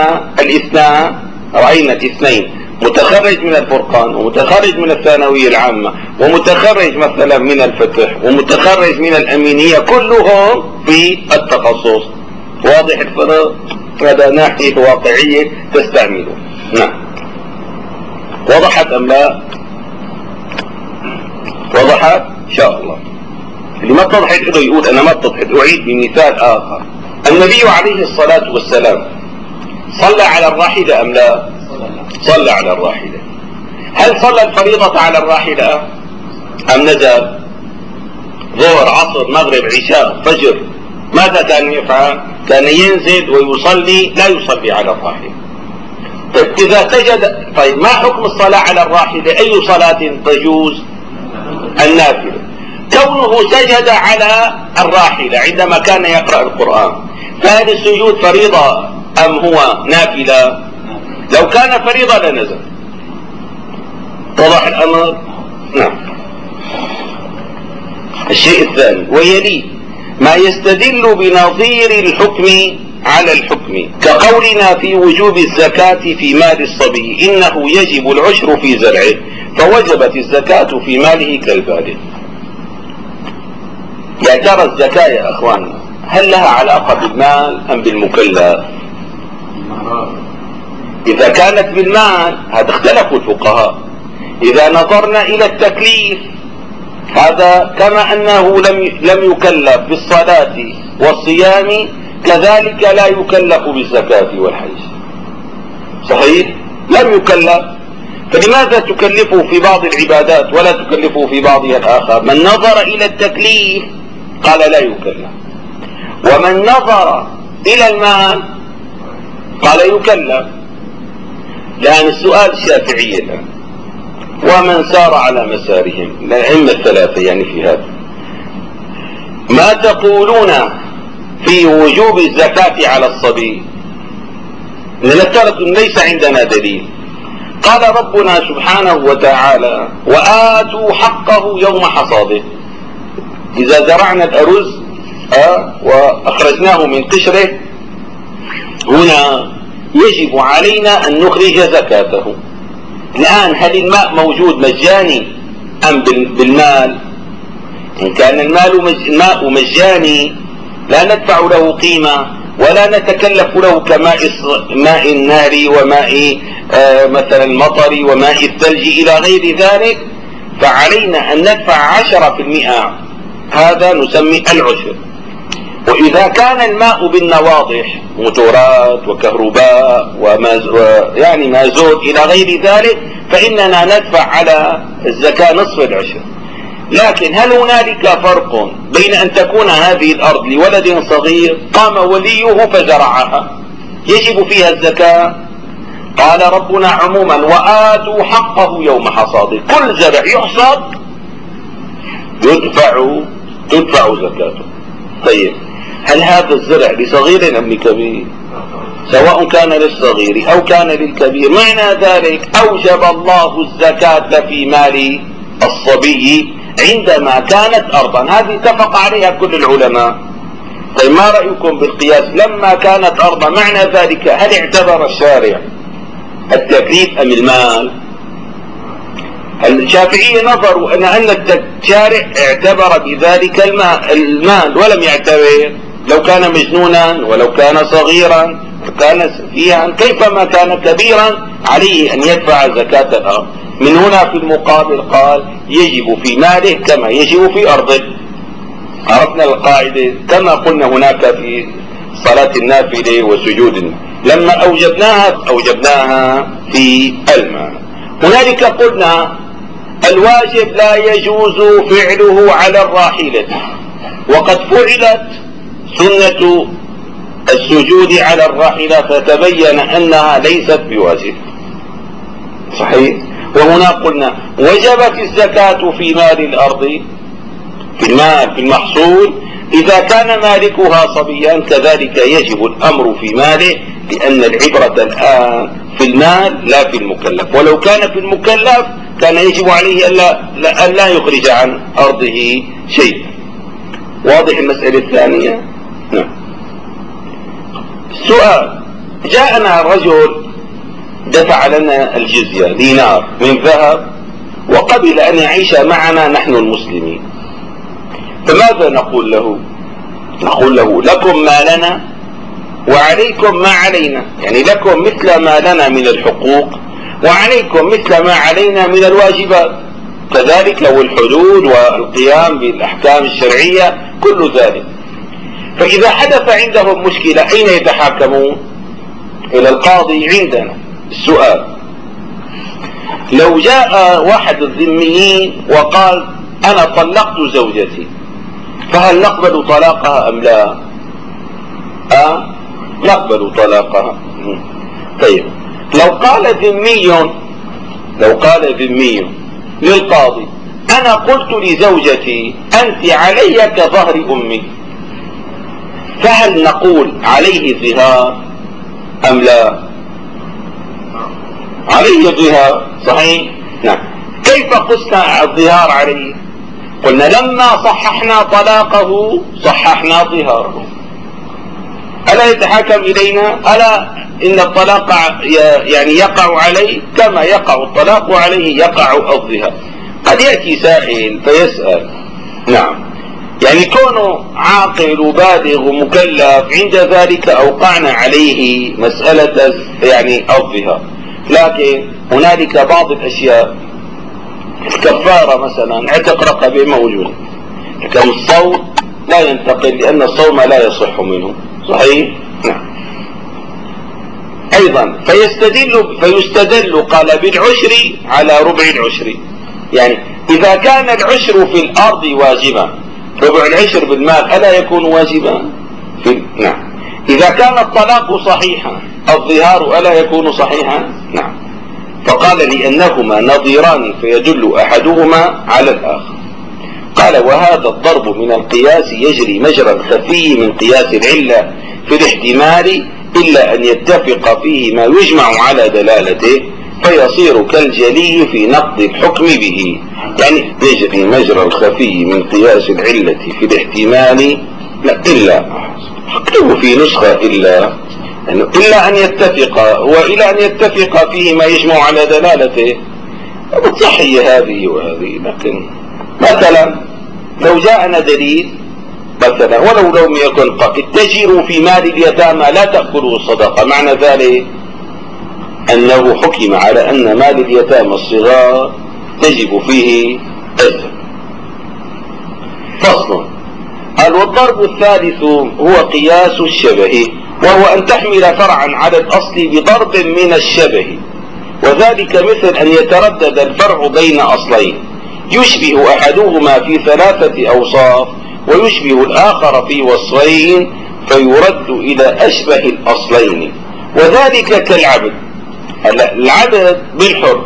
رأينا الاثنين، متخرج من الفرقان ومتخرج من الثانوية العامة ومتخرج مثلا من الفتح ومتخرج من الأمينية، كلهم في التخصص. واضح الفرق؟ هذا ناحية واقعية تستعمله. نعم. وضحت أم لا؟ وضحت إن شاء الله. اللي ما اتضحت له يقول أنا ما اتضحت. أعيد بمثال آخر. النبي عليه الصلاة والسلام صلى على الراحلة أم لا؟ صلى على الراحلة. هل صلى الفريضة على الراحلة أم نزل؟ ظهر عصر مغرب عشاء فجر، ماذا كان يفعل؟ كان ينزل ويصلي، لا يصلي على الراحلة. طيب إذا سجد، طيب ما حكم الصلاة على الراحلة؟ أي صلاة تجوز؟ النافلة. كونه سجد على الراحلة عندما كان يقرأ القرآن، فهذا السجود فريضة أم هو نافلة؟ لو كان فريضة لنزل. اتضح الأمر؟ نعم. الشيء الثاني ويليه ما يستدل بنظير الحكم على الحكم، كقولنا في وجوب الزكاة في مال الصبي إنه يجب العشر في زرعه فوجبت الزكاة في ماله كالبالغ. يا ترى الزكاة يا أخواننا هل لها علاقة بالمال أم بالمكلف؟ إذا كانت بالمال هذا اختلفوا الفقهاء. إذا نظرنا إلى التكليف هذا كما أنه لم يكلف بالصلاة والصيام كذلك لا يكلف بالزكاة والحج. صحيح؟ لم يكلف، فلماذا تكلفه في بعض العبادات ولا تكلفه في بعضها الآخر؟ من نظر إلى التكليف قال لا يكلف، ومن نظر إلى المال قال يكلف. لأن السؤال الشافعي الآن ومن سار على مسارهم الأئمة الثلاثة يعني في هذا، ما تقولون في وجوب الزكاة على الصبي؟ لنفترض أن ليس عندنا دليل. قال ربنا سبحانه وتعالى وآتوا حقه يوم حصاده. إذا زرعنا الأرز وأخرجناه من قشره هنا يجب علينا أن نخرج زكاته. الآن هل الماء موجود مجاني أم بالمال؟ إن كان الماء مجاني لا ندفع له قيمة ولا نتكلف له كماء النار وماء مثلا المطر وماء الثلج إلى غير ذلك، فعلينا أن ندفع 10%، هذا نسمي العشر. وإذا كان الماء بالنواضح موتورات وكهرباء يعني مازوت إلى غير ذلك فإننا ندفع على الزكاة نصف العشر. لكن هل هنالك فرق بين أن تكون هذه الأرض لولد صغير قام وليه فزرعها يجب فيها الزكاة؟ قال ربنا عموما وآتوا حقه يوم حصاده، كل زرع يحصد تدفع زكاته. طيب هل هذا الزرع لصغير أم لكبير؟ سواء كان للصغير أو كان للكبير، معنى ذلك أوجب الله الزكاة في مال الصبي عندما كانت أرضا. هذه اتفق عليها كل العلماء. طيب ما رأيكم بالقياس لما كانت أرضا؟ معنى ذلك هل اعتبر الشارع التكليف أم المال؟ الشافعية نظروا أن الشارع اعتبر بذلك المال ولم يعتبر لو كان مجنونا ولو كان صغيرا وكان سفيها كيفما كان كبيرا عليه أن يدفع زكاة الأرض. من هنا في المقابل قال يجب في ماله كما يجب في أرضه. عرفنا القاعدة كما قلنا هناك في صلاة النافلة وسجود لما أوجبناها في المال. هنالك قلنا الواجب لا يجوز فعله على الراحلة، وقد فعلت سنة السجود على الراحلة فتبين أنها ليست بواجب. صحيح؟ وهنا قلنا وجبت الزكاة في مال الأرض، في المحصول إذا كان مالكها صبيا كذلك يجب الأمر في ماله، لأن العبرة الآن في المال لا في المكلف. ولو كان في المكلف كان يجب عليه أن لا يخرج عن أرضه شيء. واضح المسألة الثانية؟ نعم. السؤال: جاءنا رجل دفع لنا الجزية دينار من ذهب وقبل أن يعيش معنا نحن المسلمين، فماذا نقول له؟ نقول له: لكم ما لنا وعليكم ما علينا، يعني لكم مثل ما لنا من الحقوق وعليكم مثل ما علينا من الواجبات، كذلك والحدود والقيام بالأحكام الشرعية كل ذلك. فإذا حدث عندهم مشكلة أين يتحاكمون؟ إلى القاضي عندنا. السؤال: لو جاء واحد الذميين وقال أنا طلقت زوجتي، فهل نقبل طلاقها أم لا؟ نقبل طلاقها. طيب، لو قال ذمي للقاضي: أنا قلت لزوجتي أنت علي كظهر أمي، فهل نقول عليه ظهار أم لا؟ عليه ظهار، صحيح؟ نعم. كيف قسنا الظهار عليه؟ قلنا لما صححنا طلاقه صححنا ظهاره. ألا يتحاكم إلينا؟ ألا إن الطلاق يعني يقع عليه كما يقع الطلاق عليه يقع الظهار. قد يأتي سائل فيسأل: نعم، يعني كونه عاقل وبالغ ومكلف عند ذلك أوقعنا عليه مسألة يعني الظهار، لكن هنالك بعض الأشياء، الكفارة مثلا اعتق رقبة موجود، لكن الصوم لا ينتقل لأن الصوم لا يصح منه، صحيح؟ نعم. أيضا فيستدل قال بالعشر على ربع العشر، يعني إذا كان العشر في الأرض واجبا، ربع العشر بالمال ألا يكون واجبا؟ نعم. إذا كان الطلاق صحيحا الظهار ألا يكون صحيحا؟ نعم. فقال لأنهما نظيران فيدل أحدهما على الآخر. قال: وهذا الضرب من القياس يجري مجرى الخفي من قياس العلة في الاحتمال، إلا أن يتفق فيه ما يجمع على دلالته فيصير كالجلي في نقض الحكم به. يعني يجري مجرى الخفي من قياس العلة في الاحتمال، لا إلا اكتبوا في نسخة إلا أن يتفق، وإلى أن يتفق فيه ما يجمع على دلالته بتصحي هذه وهذه. لكن مثلا لو جاءنا دليل مثلا ولو لم يكن اتجروا في مال اليتامى لا تأكلوا الصدقة، معنى ذلك أنه حكم على أن مال اليتامى الصغار تجب فيه الزكاة. فصل. قال: والضرب الثالث هو قياس الشبه، وهو أن تحمل فرعا على الأصل بضرب من الشبه، وذلك مثل أن يتردد الفرع بين أصلين يشبه أحدهما في 3 أوصاف ويشبه الآخر في وصفين فيرد إلى أشبه الأصلين، وذلك كالعبد. العبد بالحر،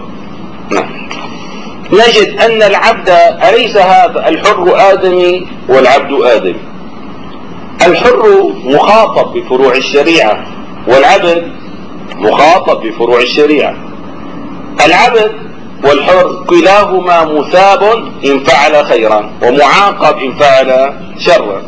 نجد أن العبد أليس هذا الحر آدمي والعبد آدمي؟ الحر مخاطب بفروع الشريعة والعبد مخاطب بفروع الشريعة. العبد والحر كلاهما مثاب إن فعل خيرا ومعاقب إن فعل شرا.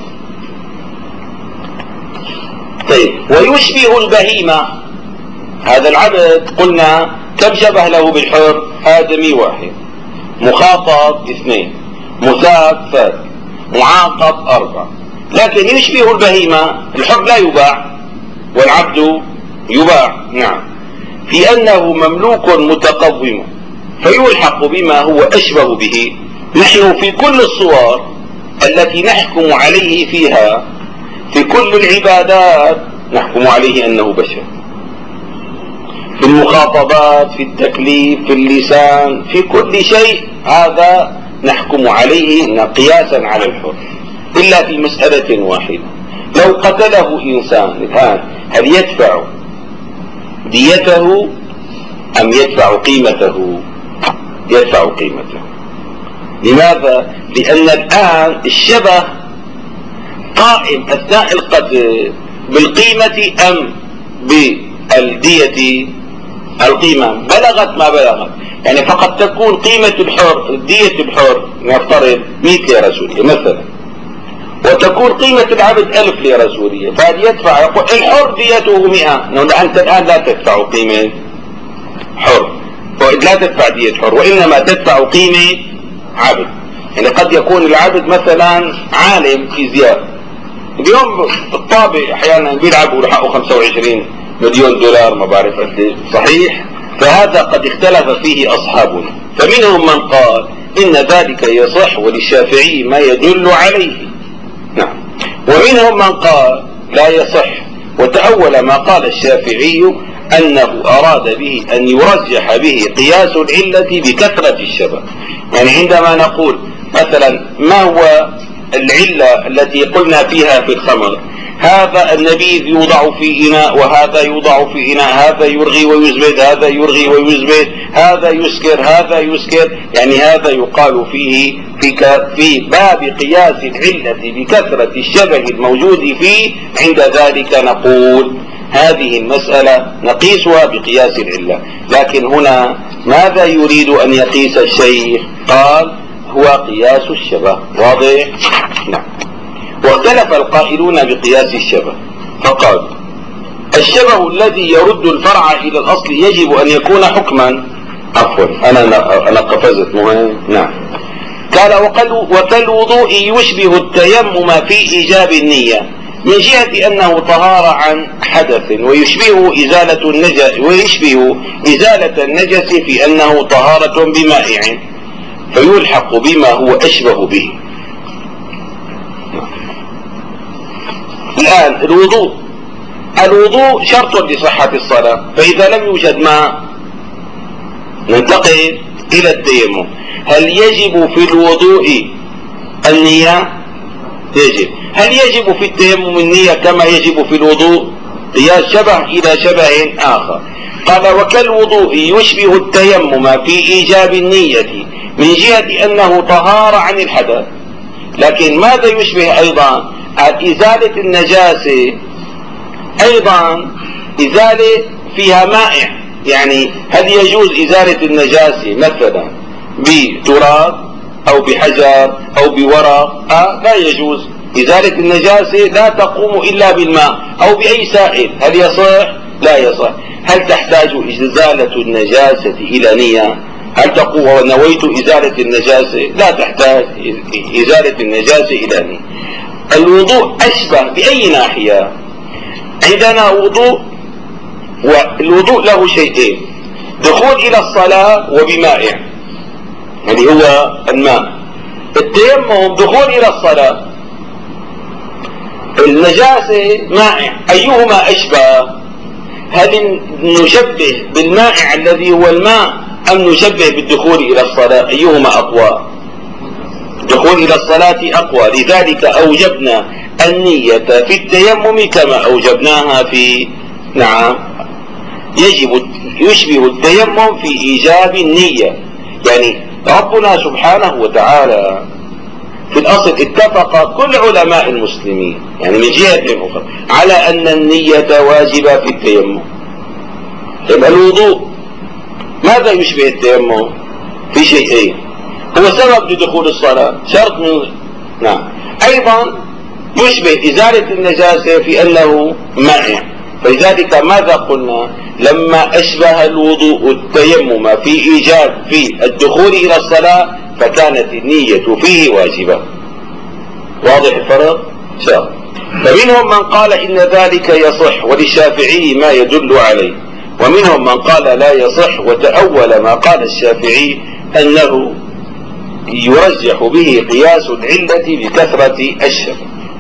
طيب، ويشبه البهيمة. هذا العبد قلنا كم شبه له بالحر؟ آدمي 1، مخاطب 2، مثاب 3، معاقب 4. لكن يشبه البهيمة، الحر لا يباع والعبد يباع، نعم، في أنه مملوك متقوم فيلحق بما هو أشبه به. نحن في كل الصور التي نحكم عليه فيها في كل العبادات نحكم عليه أنه بشر، في المخاطبات، في التكليف، في اللسان، في كل شيء هذا نحكم عليه قياسا على الحر، إلا في مسألة واحدة: لو قتله إنسان الآن هل يدفع ديته أم يدفع قيمته؟ يدفع قيمته. لماذا؟ لأن الآن الشبه قائم أثناء القتل بالقيمة أم بالدية؟ القيمة بلغت ما بلغت، يعني فقد تكون قيمة الحر دية الحر نفترض 100 ليرة سورية مثلا، وتكون قيمة العبد 1000 ليرة سورية، فهذا يدفع، يقول الحر ديته 100. أنت الآن لا تدفع قيمة حر، لا تدفع دية حر، وإنما تدفع قيمة عبد. يعني قد يكون العبد مثلا عالم فيزياء، اليوم الطابق احيانا بيلعبوا لحقه 25 مليون دولار، ما بعرف قد، صحيح؟ فهذا قد اختلف فيه اصحابنا، فمنهم من قال ان ذلك يصح وللشافعي ما يدل عليه، نعم، ومنهم من قال لا يصح، وتأول ما قال الشافعي انه اراد به ان يرجح به قياس العلة بكثرة الشبه. يعني عندما نقول مثلا ما هو العلة التي قلنا فيها في الخمر، هذا النبيذ يوضع في إناء وهذا يوضع في إناء، هذا يرغي ويزبد، هذا يرغي ويزبد، هذا يسكر هذا يسكر، يعني هذا يقال فيه في باب قياس العلة بكثرة الشبه الموجود فيه. عند ذلك نقول هذه المسألة نقيسها بقياس العلة. لكن هنا ماذا يريد أن يقيس الشيخ؟ قال هو قياس الشبه، واضح؟ نعم. واختلف القائلون بقياس الشبه فقال الشبه الذي يرد الفرع الى الاصل يجب ان يكون حكما. عفوا انا قفزت مهم. نعم. قال وكالوضوء يشبه التيمم في ايجاب النية من جهة انه طهارة عن حدث، ويشبه ازالة النجس في انه طهارة بمائع، فيلحق بما هو اشبه به. الآن الوضوء شرط لصحة الصلاة، فإذا لم يوجد ماء ننتقل إلى التيمم. هل يجب في الوضوء النية؟ يجب. هل يجب في التيمم النية كما يجب في الوضوء؟ قياس شبه إلى شبه آخر. قال وكالوضوء يشبه التيمم في إيجاب النية من جهة أنه طهارة عن الحدث، لكن ماذا يشبه أيضا؟ إزالة النجاسة أيضا إزالة فيها مائع. يعني هل يجوز إزالة النجاسة مثلا بتراب أو بحجر أو بورق؟ لا يجوز. إزالة النجاسة لا تقوم إلا بالماء أو بأي سائل. هل يصح؟ لا يصح. هل تحتاج إزالة النجاسة إلى نية؟ هل تقول ونويت إزالة النجاسة؟ لا تحتاج إزالة النجاسة إلى نية. الوضوء أشبه بأي ناحية؟ عندنا وضوء، والوضوء له شيئين: دخول إلى الصلاة وبمائع، يعني هو الماء. التيمم دخول إلى الصلاة، النجاسة مائع، أيهما أشبه؟ هل نشبه بالمائع الذي هو الماء أم نشبه بالدخول إلى الصلاة؟ أيهما أقوى؟ الدخول إلى الصلاة أقوى، لذلك أوجبنا النية في التيمم كما أوجبناها في، نعم، يشبه التيمم في إيجاب النية. يعني ربنا سبحانه وتعالى في الأصل اتفق كل علماء المسلمين، يعني من جهة أخرى، على أن النية واجبة في التيمم. يبقى الوضوء ماذا يشبه التيمم؟ في شيئين: هو سبب لدخول الصلاة، شرط من، نعم، أيضا يشبه إزالة النجاسة في أنه مائع. فلذلك ماذا قلنا؟ لما أشبه الوضوء التيمم في إيجاب في الدخول إلى الصلاة فكانت النية فيه واجبة. واضح الفرق؟ شاء. فمنهم من قال إن ذلك يصح وللشافعي ما يدل عليه، ومنهم من قال لا يصح، وتأول ما قال الشافعي أنه يرجح به قياس العلة بكثرة الشبه.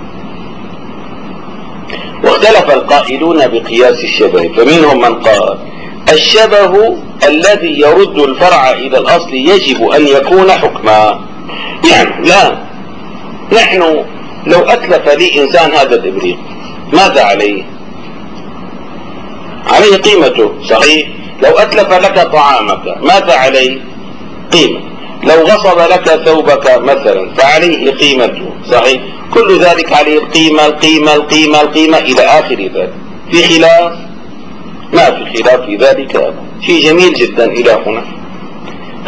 واختلف القائلون بقياس الشبه، فمنهم من قال الشبه الذي يرد الفرع إلى الأصل يجب أن يكون حكما. يعني لا، نحن لو أتلف لي إنسان هذا الإبريق ماذا عليه؟ عليه قيمته، صحيح؟ لو أتلف لك طعامك ماذا عليه؟ قيمة. لو غصب لك ثوبك مثلا فعليه قيمته، صحيح؟ كل ذلك عليه القيمة القيمة القيمة القيمة إلى آخر ذلك. في خلاف؟ ما في خلاف في ذلك، شيء جميل جدا إلى هنا.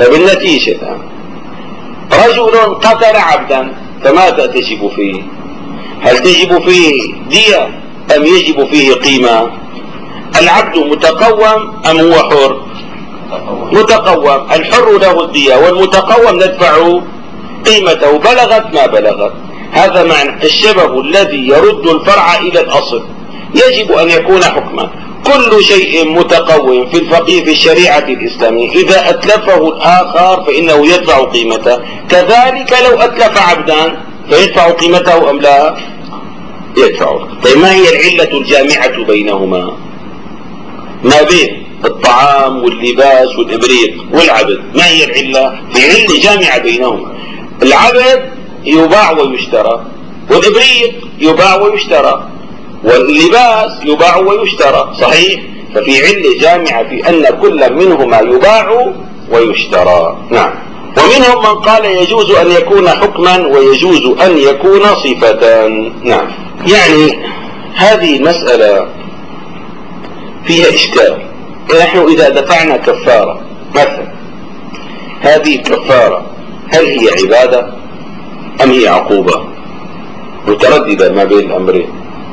فبالنتيجة رجل قتل عبدا فماذا تجب فيه؟ هل تجب فيه دية أم يجب فيه قيمة؟ العبد متقوم أم هو حر؟ متقوم. الحر له الدية والمتقوم ندفع قيمته بلغت ما بلغت. هذا معنى الشبه الذي يرد الفرع إلى الأصل. يجب أن يكون حكما. كل شيء متقوم في الشريعة الإسلامية إذا أتلفه الآخر فإنه يدفع قيمته. كذلك لو أتلف عبدا فيدفع قيمته أم لا؟ يدفع. طيب ما هي العلة الجامعة بينهما؟ ما بين الطعام واللباس والإبريق والعبد، ما هي العلة؟ في علة جامعة بينهما. العبد يباع ويشترى، والإبريق يباع ويشترى، واللباس يباع ويشترى، صحيح؟ ففي علة جامعة في أن كل منهما يباع ويشترى. نعم. ومنهم من قال يجوز أن يكون حكما ويجوز أن يكون صفة. نعم. يعني هذه مسألة فيها إشكال. نحن إذا دفعنا كفارة مثلا، هذه الكفارة هل هي عبادة أم هي عقوبة؟ مترددة ما بين الأمرين.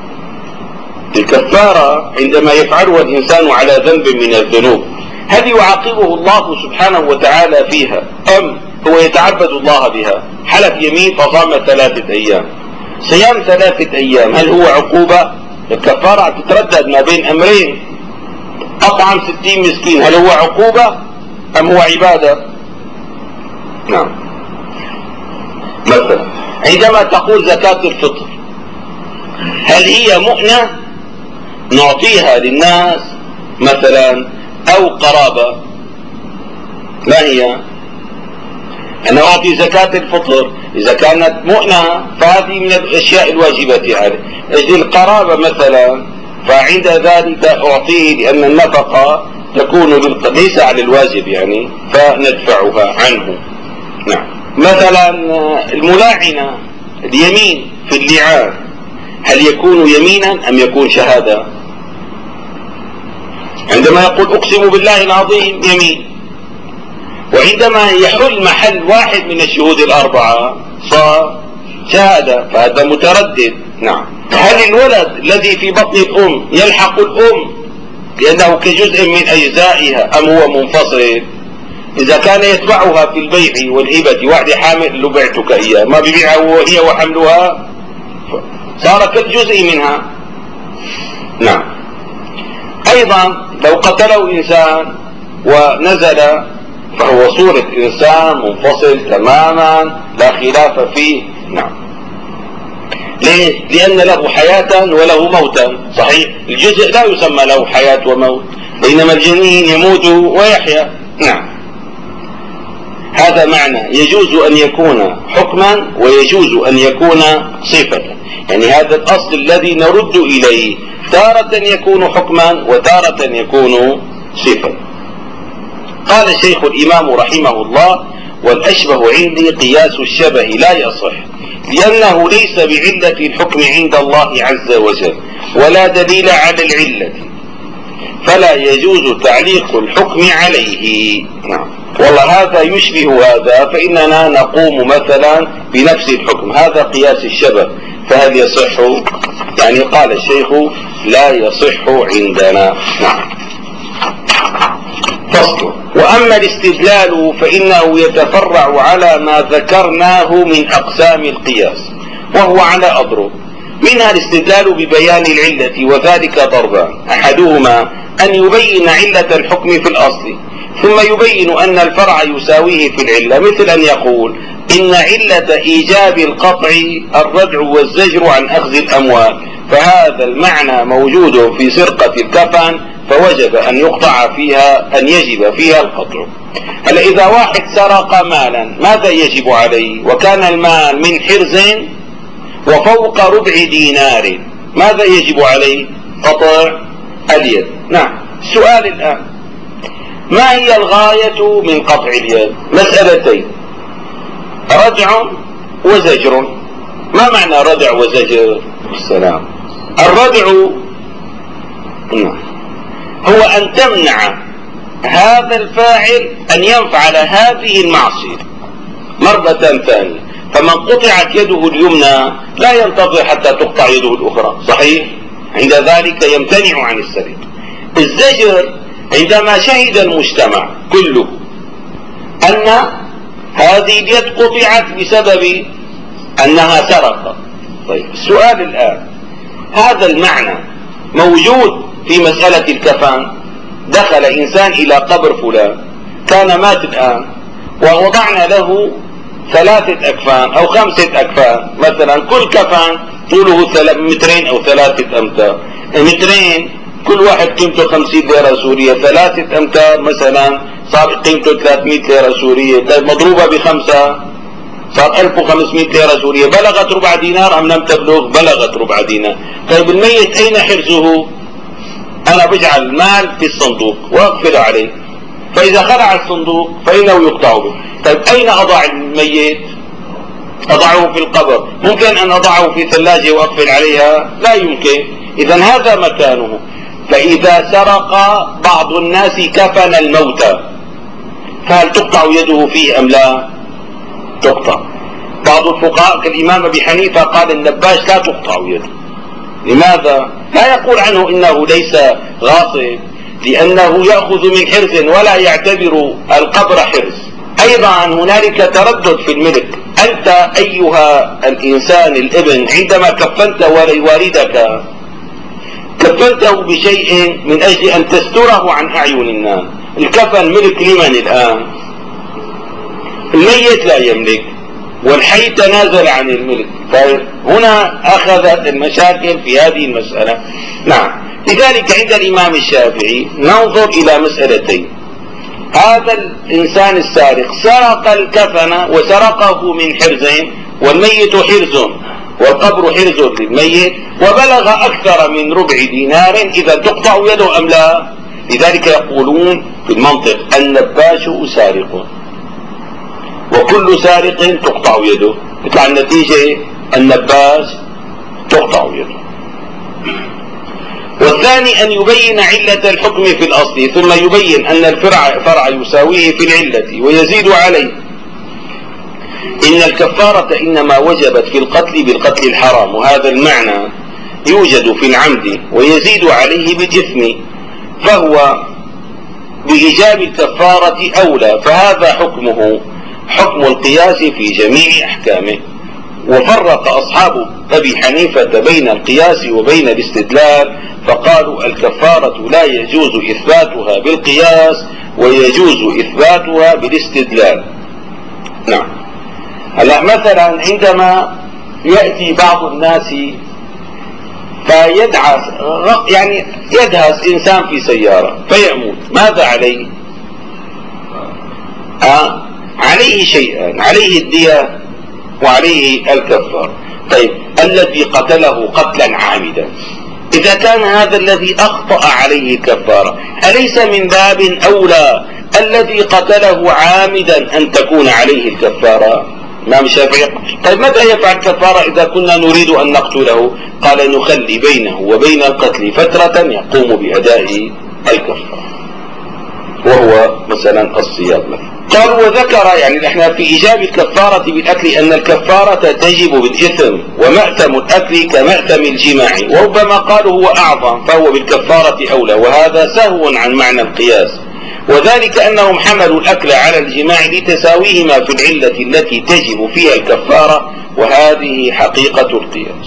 الكفارة عندما يفعلها الإنسان على ذنب من الذنوب هل يعاقبه الله سبحانه وتعالى فيها أم هو يتعبد الله بها؟ حلف يمين فصام 3 أيام، صيام 3 أيام هل هو عقوبة؟ الكفارة تتردد ما بين أمرين. أطعم 60 مسكين هل هو عقوبة أم هو عبادة؟ نعم. مثلا عندما تقول زكاة الفطر هل هي مؤنة نعطيها للناس مثلا أو قرابة؟ ما هي؟ أنا أعطي زكاة الفطر إذا كانت مؤنة فهذه من الأشياء الواجبة عليه. أجل القرابة مثلا فعند ذلك أعطيه لأن النفقة تكون ليس على الواجب يعني فندفعها عنه. نعم. مثلا الملاعنة اليمين في اللعان هل يكون يمينا أم يكون شهادة؟ عندما يقول أقسم بالله العظيم يمين، وعندما يحل محل واحد من الشهود الأربعة صار شهادة، فهذا متردد. نعم. هل الولد الذي في بطن الأم يلحق الأم لأنه كجزء من أجزائها أم هو منفصل؟ إذا كان يتبعها في البيع والهبة، واحد حامل له بعتك إياه ما بيبيعها وهي وحملها صار كالجزء منها. نعم. أيضا لو قتله إنسان ونزل فهو صورة إنسان منفصل تماما لا خلاف فيه. نعم. ليه؟ لأن له حياة وله موتا، صحيح؟ الجزء لا يسمى له حياة وموت، بينما الجنين يموت ويحيا. نعم. هذا معنى يجوز أن يكون حكما ويجوز أن يكون صفة. يعني هذا الأصل الذي نرد إليه تارة يكون حكما وتارة يكون صفة. قال الشيخ الإمام رحمه الله: والأشبه عندي قياس الشبه لا يصح، لأنه ليس بعلة الحكم عند الله عز وجل ولا دليل على العلة، فلا يجوز تعليق الحكم عليه. نعم. والله هذا يشبه هذا، فإننا نقوم مثلا بنفس الحكم، هذا قياس الشبه، فهل يصح؟ يعني قال الشيخ: لا يصح عندنا. نعم. فصل. وأما الاستدلال فإنه يتفرع على ما ذكرناه من أقسام القياس، وهو على أضرب، منها الاستدلال ببيان العلة، وذلك ضربان: أحدهما أن يبين علة الحكم في الأصل، ثم يبين أن الفرع يساويه في العلة، مثل أن يقول: إن علة إيجاب القطع الردع والزجر عن أخذ الأموال، فهذا المعنى موجود في سرقة الكفن فوجب أن يقطع فيها، أن يجب فيها القطع. هل إذا واحد سرق مالا ماذا يجب عليه؟ وكان المال من حرز وفوق ربع دينار، ماذا يجب عليه؟ قطع اليد. نعم. السؤال الآن: ما هي الغاية من قطع اليد؟ مسألتين: ردع وزجر. ما معنى ردع وزجر؟ السلام. الردع هو أن تمنع هذا الفاعل أن يفعل هذه المعصية مرة ثانية، فمن قطعت يده اليمنى لا ينتظر حتى تقطع يده الأخرى، صحيح؟ عند ذلك يمتنع عن السرقة. الزجر عندما شهد المجتمع كله أن هذه اليد قطعت بسبب أنها سرقت. طيب السؤال الآن، هذا المعنى موجود في مسألة الكفن. دخل إنسان إلى قبر فلان كان مات الآن، ووضعنا له 3 أكفان أو 5 أكفان مثلا، كل كفن طوله 2 مترين أو 3 أمتار، مترين كل واحد قيمته 50 ليرة سورية، 3 أمتار مثلا صار قيمته 300 ليرة سورية. طيب مضروبة ب5 صار 1500 ليرة سورية. بلغت ربع دينار أم لم تبلغ؟ بلغت ربع دينار. طيب الميت أين حرزه؟ أنا بجعل المال في الصندوق وأقفل عليه، فإذا خلع الصندوق فإنه يقطع به. طيب أين أضع الميت؟ أضعه في القبر. ممكن أن أضعه في ثلاجة وأقفل عليها؟ لا يمكن. إذا هذا مكانه. فإذا سرق بعض الناس كفن الموتى فهل تقطع يده فيه أم لا؟ تقطع. بعض الفقهاء كالإمام أبي حنيفة قال النباش لا تقطع يده. لماذا؟ لا يقول عنه إنه ليس غاصب، لأنه يأخذ من حرز ولا يعتبر القبر حرز. أيضا هنالك تردد في الملك. أنت أيها الإنسان الابن عندما كفنت والدك كفنته بشيء من أجل أن تستره عن أعين الناس. الكفن ملك لمن الآن؟ الميت لا يملك، والحي تنازل عن الملك. فهنا أخذت المشاكل في هذه المسألة. نعم. لذلك عند الإمام الشافعي ننظر إلى مسألتين. هذا الإنسان السارق سرق الكفن وسرقه من حرزين، والميت حرز والقبر حرز للميت، وبلغ أكثر من ربع دينار، إذا تقطع يده أم لا؟ لذلك يقولون في المنطق النباش سارق، وكل سارق تقطع يده. يطلع النتيجة النباش تقطع يده. والثاني أن يبين علة الحكم في الأصل، ثم يبين أن الفرع يساويه في العلة ويزيد عليه. إن الكفارة إنما وجبت في القتل بالقتل الحرام، وهذا المعنى يوجد في العمد ويزيد عليه بالإثم، فهو بإيجاب الكفارة أولى، فهذا حكمه حكم القياس في جميع أحكامه. وفرق أصحاب أبي حنيفة بين القياس وبين الاستدلال، فقالوا الكفارة لا يجوز إثباتها بالقياس ويجوز إثباتها بالاستدلال. نعم. هلا مثلا عندما يأتي بعض الناس فيدعس، يعني يدهس إنسان في سيارة فيموت، ماذا عليه؟ عليه شيئان، عليه الدية وعليه الكفارة. طيب الذي قتله قتلا عامدا، إذا كان هذا الذي أخطأ عليه الكفارة، أليس من باب أولى الذي قتله عامدا أن تكون عليه الكفارة؟ الإمام الشافعي طيب ماذا يفعل الكفارة إذا كنا نريد أن نقتله؟ قال نخلي بينه وبين القتل فترة يقوم بأداء الكفارة، وهو مثلا الصيام مثلا. قالوا وذكر يعني احنا في إيجاب الكفارة بالأكل أن الكفارة تجب بالإثم، ومأتم الأكل كمأتم الجماع، وربما قالوا هو أعظم فهو بالكفارة أولى، وهذا سهو عن معنى القياس، وذلك أنهم حملوا الأكل على الجماع لتساويهما في العلة التي تجب فيها الكفارة، وهذه حقيقة القياس.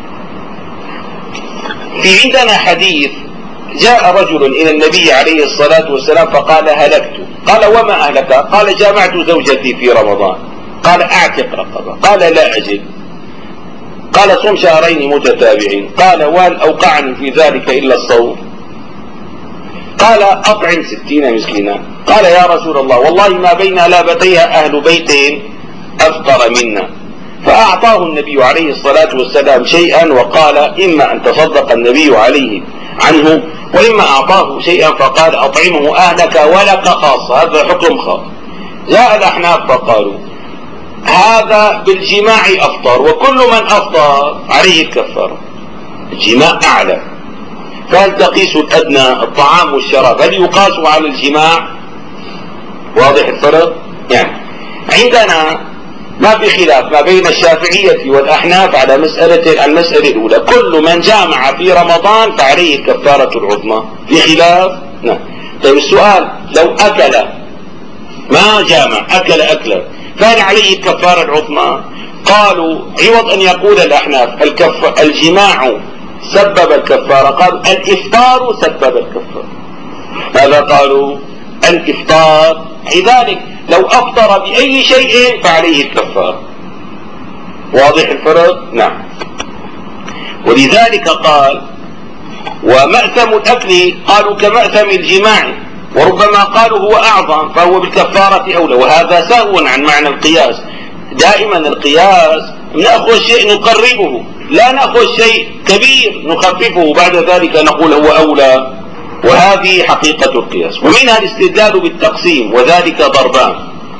في عندنا حديث جاء رجل إلى النبي عليه الصلاة والسلام فقال هلكت. قال وما أهلك؟ قال جامعت زوجتي في رمضان. قال أعتق رقبة. قال لا أجد. قال صم شهرين متتابعين. قال وهل أوقعني في ذلك إلا الصوم؟ قال أطعم 60 مسكينا. قال يا رسول الله والله ما بين لابتيها أهل بيت أفقر منا. فأعطاه النبي عليه الصلاة والسلام شيئا، وقال إما أن تصدق النبي عليه عنه، وإما أعطاه شيئا فقال أطعمه أهلك ولك خاصة، هذا حكم خاص. جاء الأحناف فقالوا هذا بالجماع أفطر، وكل من أفطر عليه الكفارة، الجماع أعلى. فهل تقيس الأدنى الطعام والشراب، هل يقاس على الجماع؟ واضح الفرق؟ يعني عندنا ما في خلاف ما بين الشافعية والأحناف على المسألة الأولى، كل من جامع في رمضان فعليه الكفارة العظمى. في خلاف؟ نعم. طيب السؤال، لو أكل ما جامع، أكل أكلا، فهل عليه الكفارة العظمى؟ قالوا عوض أن يقول الأحناف الجماع سبب الكفارة، قالوا الإفطار سبب الكفارة. ماذا قالوا؟ الإفطار. لذلك لو أفطر بأي شيء فعليه الكفارة. واضح الفرق؟ نعم. ولذلك قال ومأثم الأكل قالوا كمأثم الجماع، وربما قالوا هو أعظم فهو بالكفارة أولى، وهذا سهو عن معنى القياس. دائما القياس نأخذ شيء نقربه، لا نأخذ شيء كبير نخففه بعد ذلك نقول هو أولى، وهذه حقيقة القياس. ومنها الاستدلال بالتقسيم، وذلك ضربان: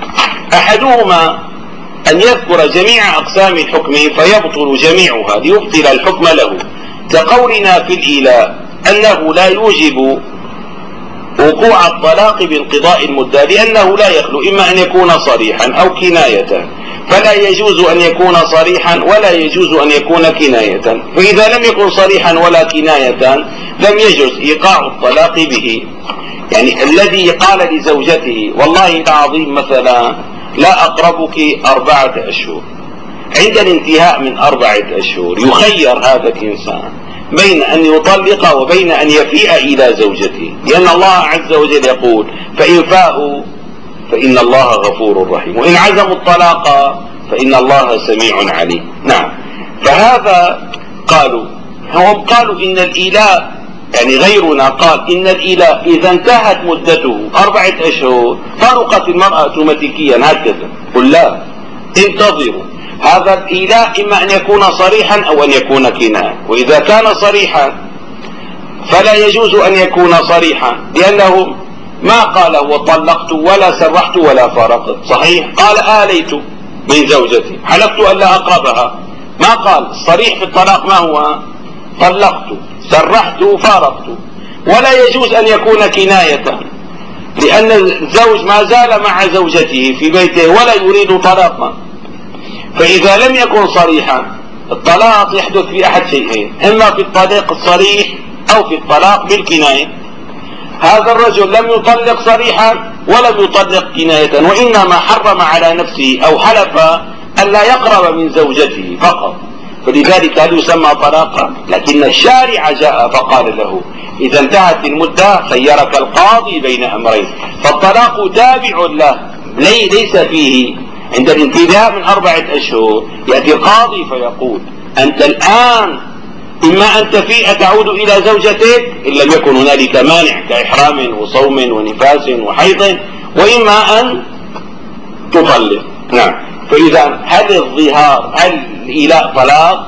أحدهما أن يذكر جميع أقسام الحكم فيبطل جميعها ليبطل الحكم له، كقولنا في الإيلاء أنه لا يوجب وقوع الطلاق بانقضاء المدة لأنه لا يخلو إما أن يكون صريحا أو كناية، فلا يجوز أن يكون صريحا ولا يجوز أن يكون كناية. فإذا لم يكن صريحا ولا كناية لم يجوز إيقاع الطلاق به. يعني الذي قال لزوجته والله العظيم مثلا لا أقربك 4 أشهر، عند الانتهاء من 4 أشهر يخير هذا الإنسان بين أن يطلق وبين أن يفيء إلى زوجته، لأن الله عز وجل يقول فإن فاءوا فإن الله غفور رحيم، وإن عزموا الطلاق فإن الله سميع عليم. نعم. فهذا هم قالوا إن الإيلاء، يعني غيرنا قال إن الإيلاء إذا انتهت مدته 4 أشهر طرقت المرأة اوتوماتيكيا هكذا. قل لا، انتظروا، هذا الإيلاء إما أن يكون صريحا أو أن يكون كناية، وإذا كان صريحا فلا يجوز أن يكون صريحا لأنه ما قال وطلقت ولا سرحت ولا فارقت، صحيح؟ قال آليت من زوجتي، حلفت أن لا أقربها، ما قال. الصريح في الطلاق ما هو؟ طلقت، سرحت، فارقت. ولا يجوز أن يكون كناية لأن الزوج ما زال مع زوجته في بيته ولا يريد طلاقا. فإذا لم يكن صريحا الطلاق يحدث في أحد شيئين، إما في الطلاق الصريح أو في الطلاق بالكناية. هذا الرجل لم يطلق صريحا ولم يطلق كناية، وإنما حرم على نفسه أو حلف أن لا يقرب من زوجته فقط، فلذلك هل يسمى طلاقا؟ لكن الشارع جاء فقال له إذا انتهت المدة خيرك القاضي بين أمرين، فالطلاق تابع له ليس فيه. عند الانتهاء من 4 أشهر يأتي القاضي فيقول أنت الآن إما أن تفيء تعود إلى زوجتك إن لم يكن هنالك مانع كإحرام وصوم ونفاس وحيض، وإما أن تطلق. نعم. فإذا هل الظهار هل الإيلاء طلاق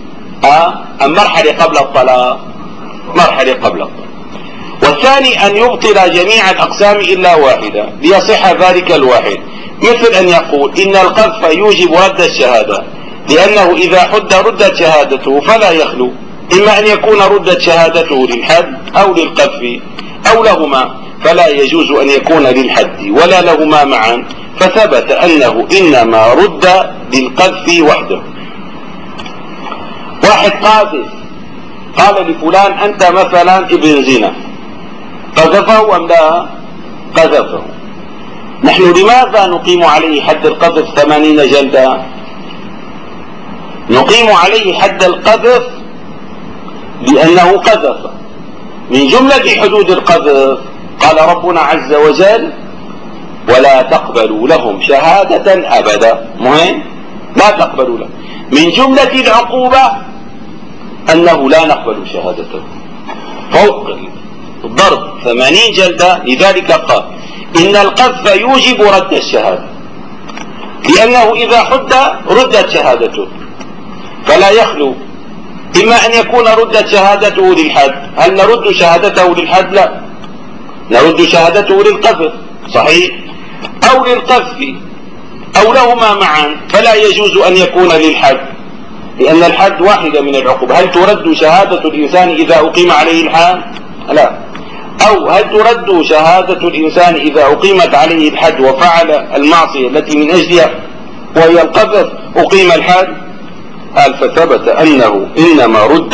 أم مرحلة قبل الطلاق؟ مرحلة قبل الطلاق. والثاني أن يبطل جميع الأقسام إلا واحدة ليصح ذلك الواحد، مثل أن يقول إن القذف يوجب رد الشهادة لأنه إذا حد ردت شهادته فلا يخلو إما أن يكون ردت شهادته للحد أو للقذف أو لهما، فلا يجوز أن يكون للحد ولا لهما معا، فثبت أنه إنما رد للقذف وحده. واحد قاذف قال لفلان أنت مثلا ابن زنا، قذفه أم لا؟ قذفه. نحن لماذا نقيم عليه حد القذف 80 جلدة؟ نقيم عليه حد القذف لأنه قذف. من جملة حدود القذف قال ربنا عز وجل ولا تقبلوا لهم شهادة أبدا، مهم لا تقبلوا لهم. من جملة العقوبة أنه لا نقبل شهادته فوق الضرب 80 جلدة. لذلك قال إن القذف يوجب رد الشهادة لأنه إذا حد ردت شهادته، فلا يخلو إما أن يكون ردت شهادته للحد. هل نرد شهادته للحد؟ لا، نرد شهادته للقذف، صحيح، أو للقذف أو لهما معا، فلا يجوز أن يكون للحد لأن الحد واحدة من العقوبة. هل ترد شهادة الإنسان إذا أقيم عليه الحد؟ لا. أو هل ترد شهادة الإنسان إذا أقيمت عليه الحد وفعل المعصية التي من أجلها وهي القذف أقيم الحد. قال فثبت أنه إنما رد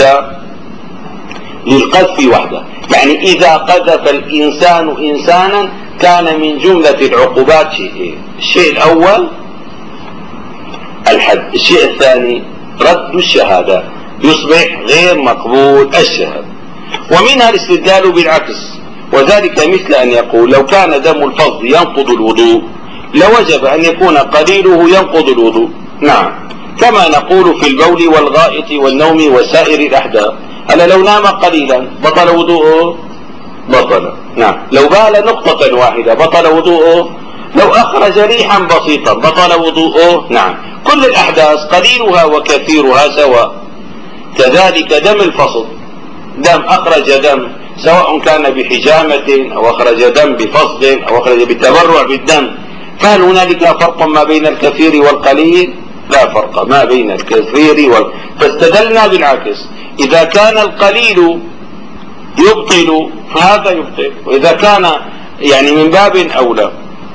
للقذف وحده، يعني إذا قذف الإنسان إنسانا كان من جملة العقوبات شيئين: الشيء الأول الحد، الشيء الثاني رد الشهادة، يصبح غير مقبول الشهادة. ومنها الاستدلال بالعكس، وذلك مثل أن يقول لو كان دم الفضل ينقض الوضوء لوجب أن يكون قليله ينقض الوضوء. نعم، كما نقول في البول والغائط والنوم وسائر الأحداث. ألا لو نام قليلا بطل وضوءه؟ بطل. نعم. لو بال نقطة واحدة بطل وضوءه؟ لو أخرج ريحا بسيطا بطل وضوءه؟ نعم. كل الأحداث قليلها وكثيرها سواء. كذلك دم الفصل، دم أخرج دم سواء كان بحجامة أو أخرج دم بفصل أو أخرج بالتبرع بالدم، فهل هنالك فرق ما بين الكثير والقليل؟ لا فرق ما بين الكثير فاستدلنا بالعكس: إذا كان القليل يبطل فهذا يبطل، وإذا كان يعني من باب أولى.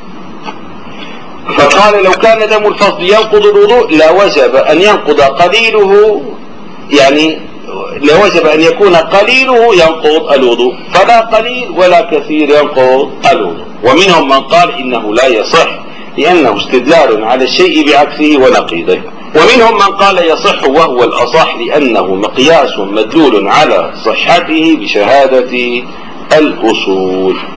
فقال لو كان دم الفصل ينقض الوضوء لوجب أن ينقض قليله، يعني لوجب أن يكون قليله ينقض الوضوء، فلا قليل ولا كثير ينقض الوضوء. ومنهم من قال إنه لا يصح لأنه استدلال على الشيء بعكسه ونقيضه، ومنهم من قال يصح وهو الأصح لأنه مقياس مدلول على صحته بشهادة الأصول.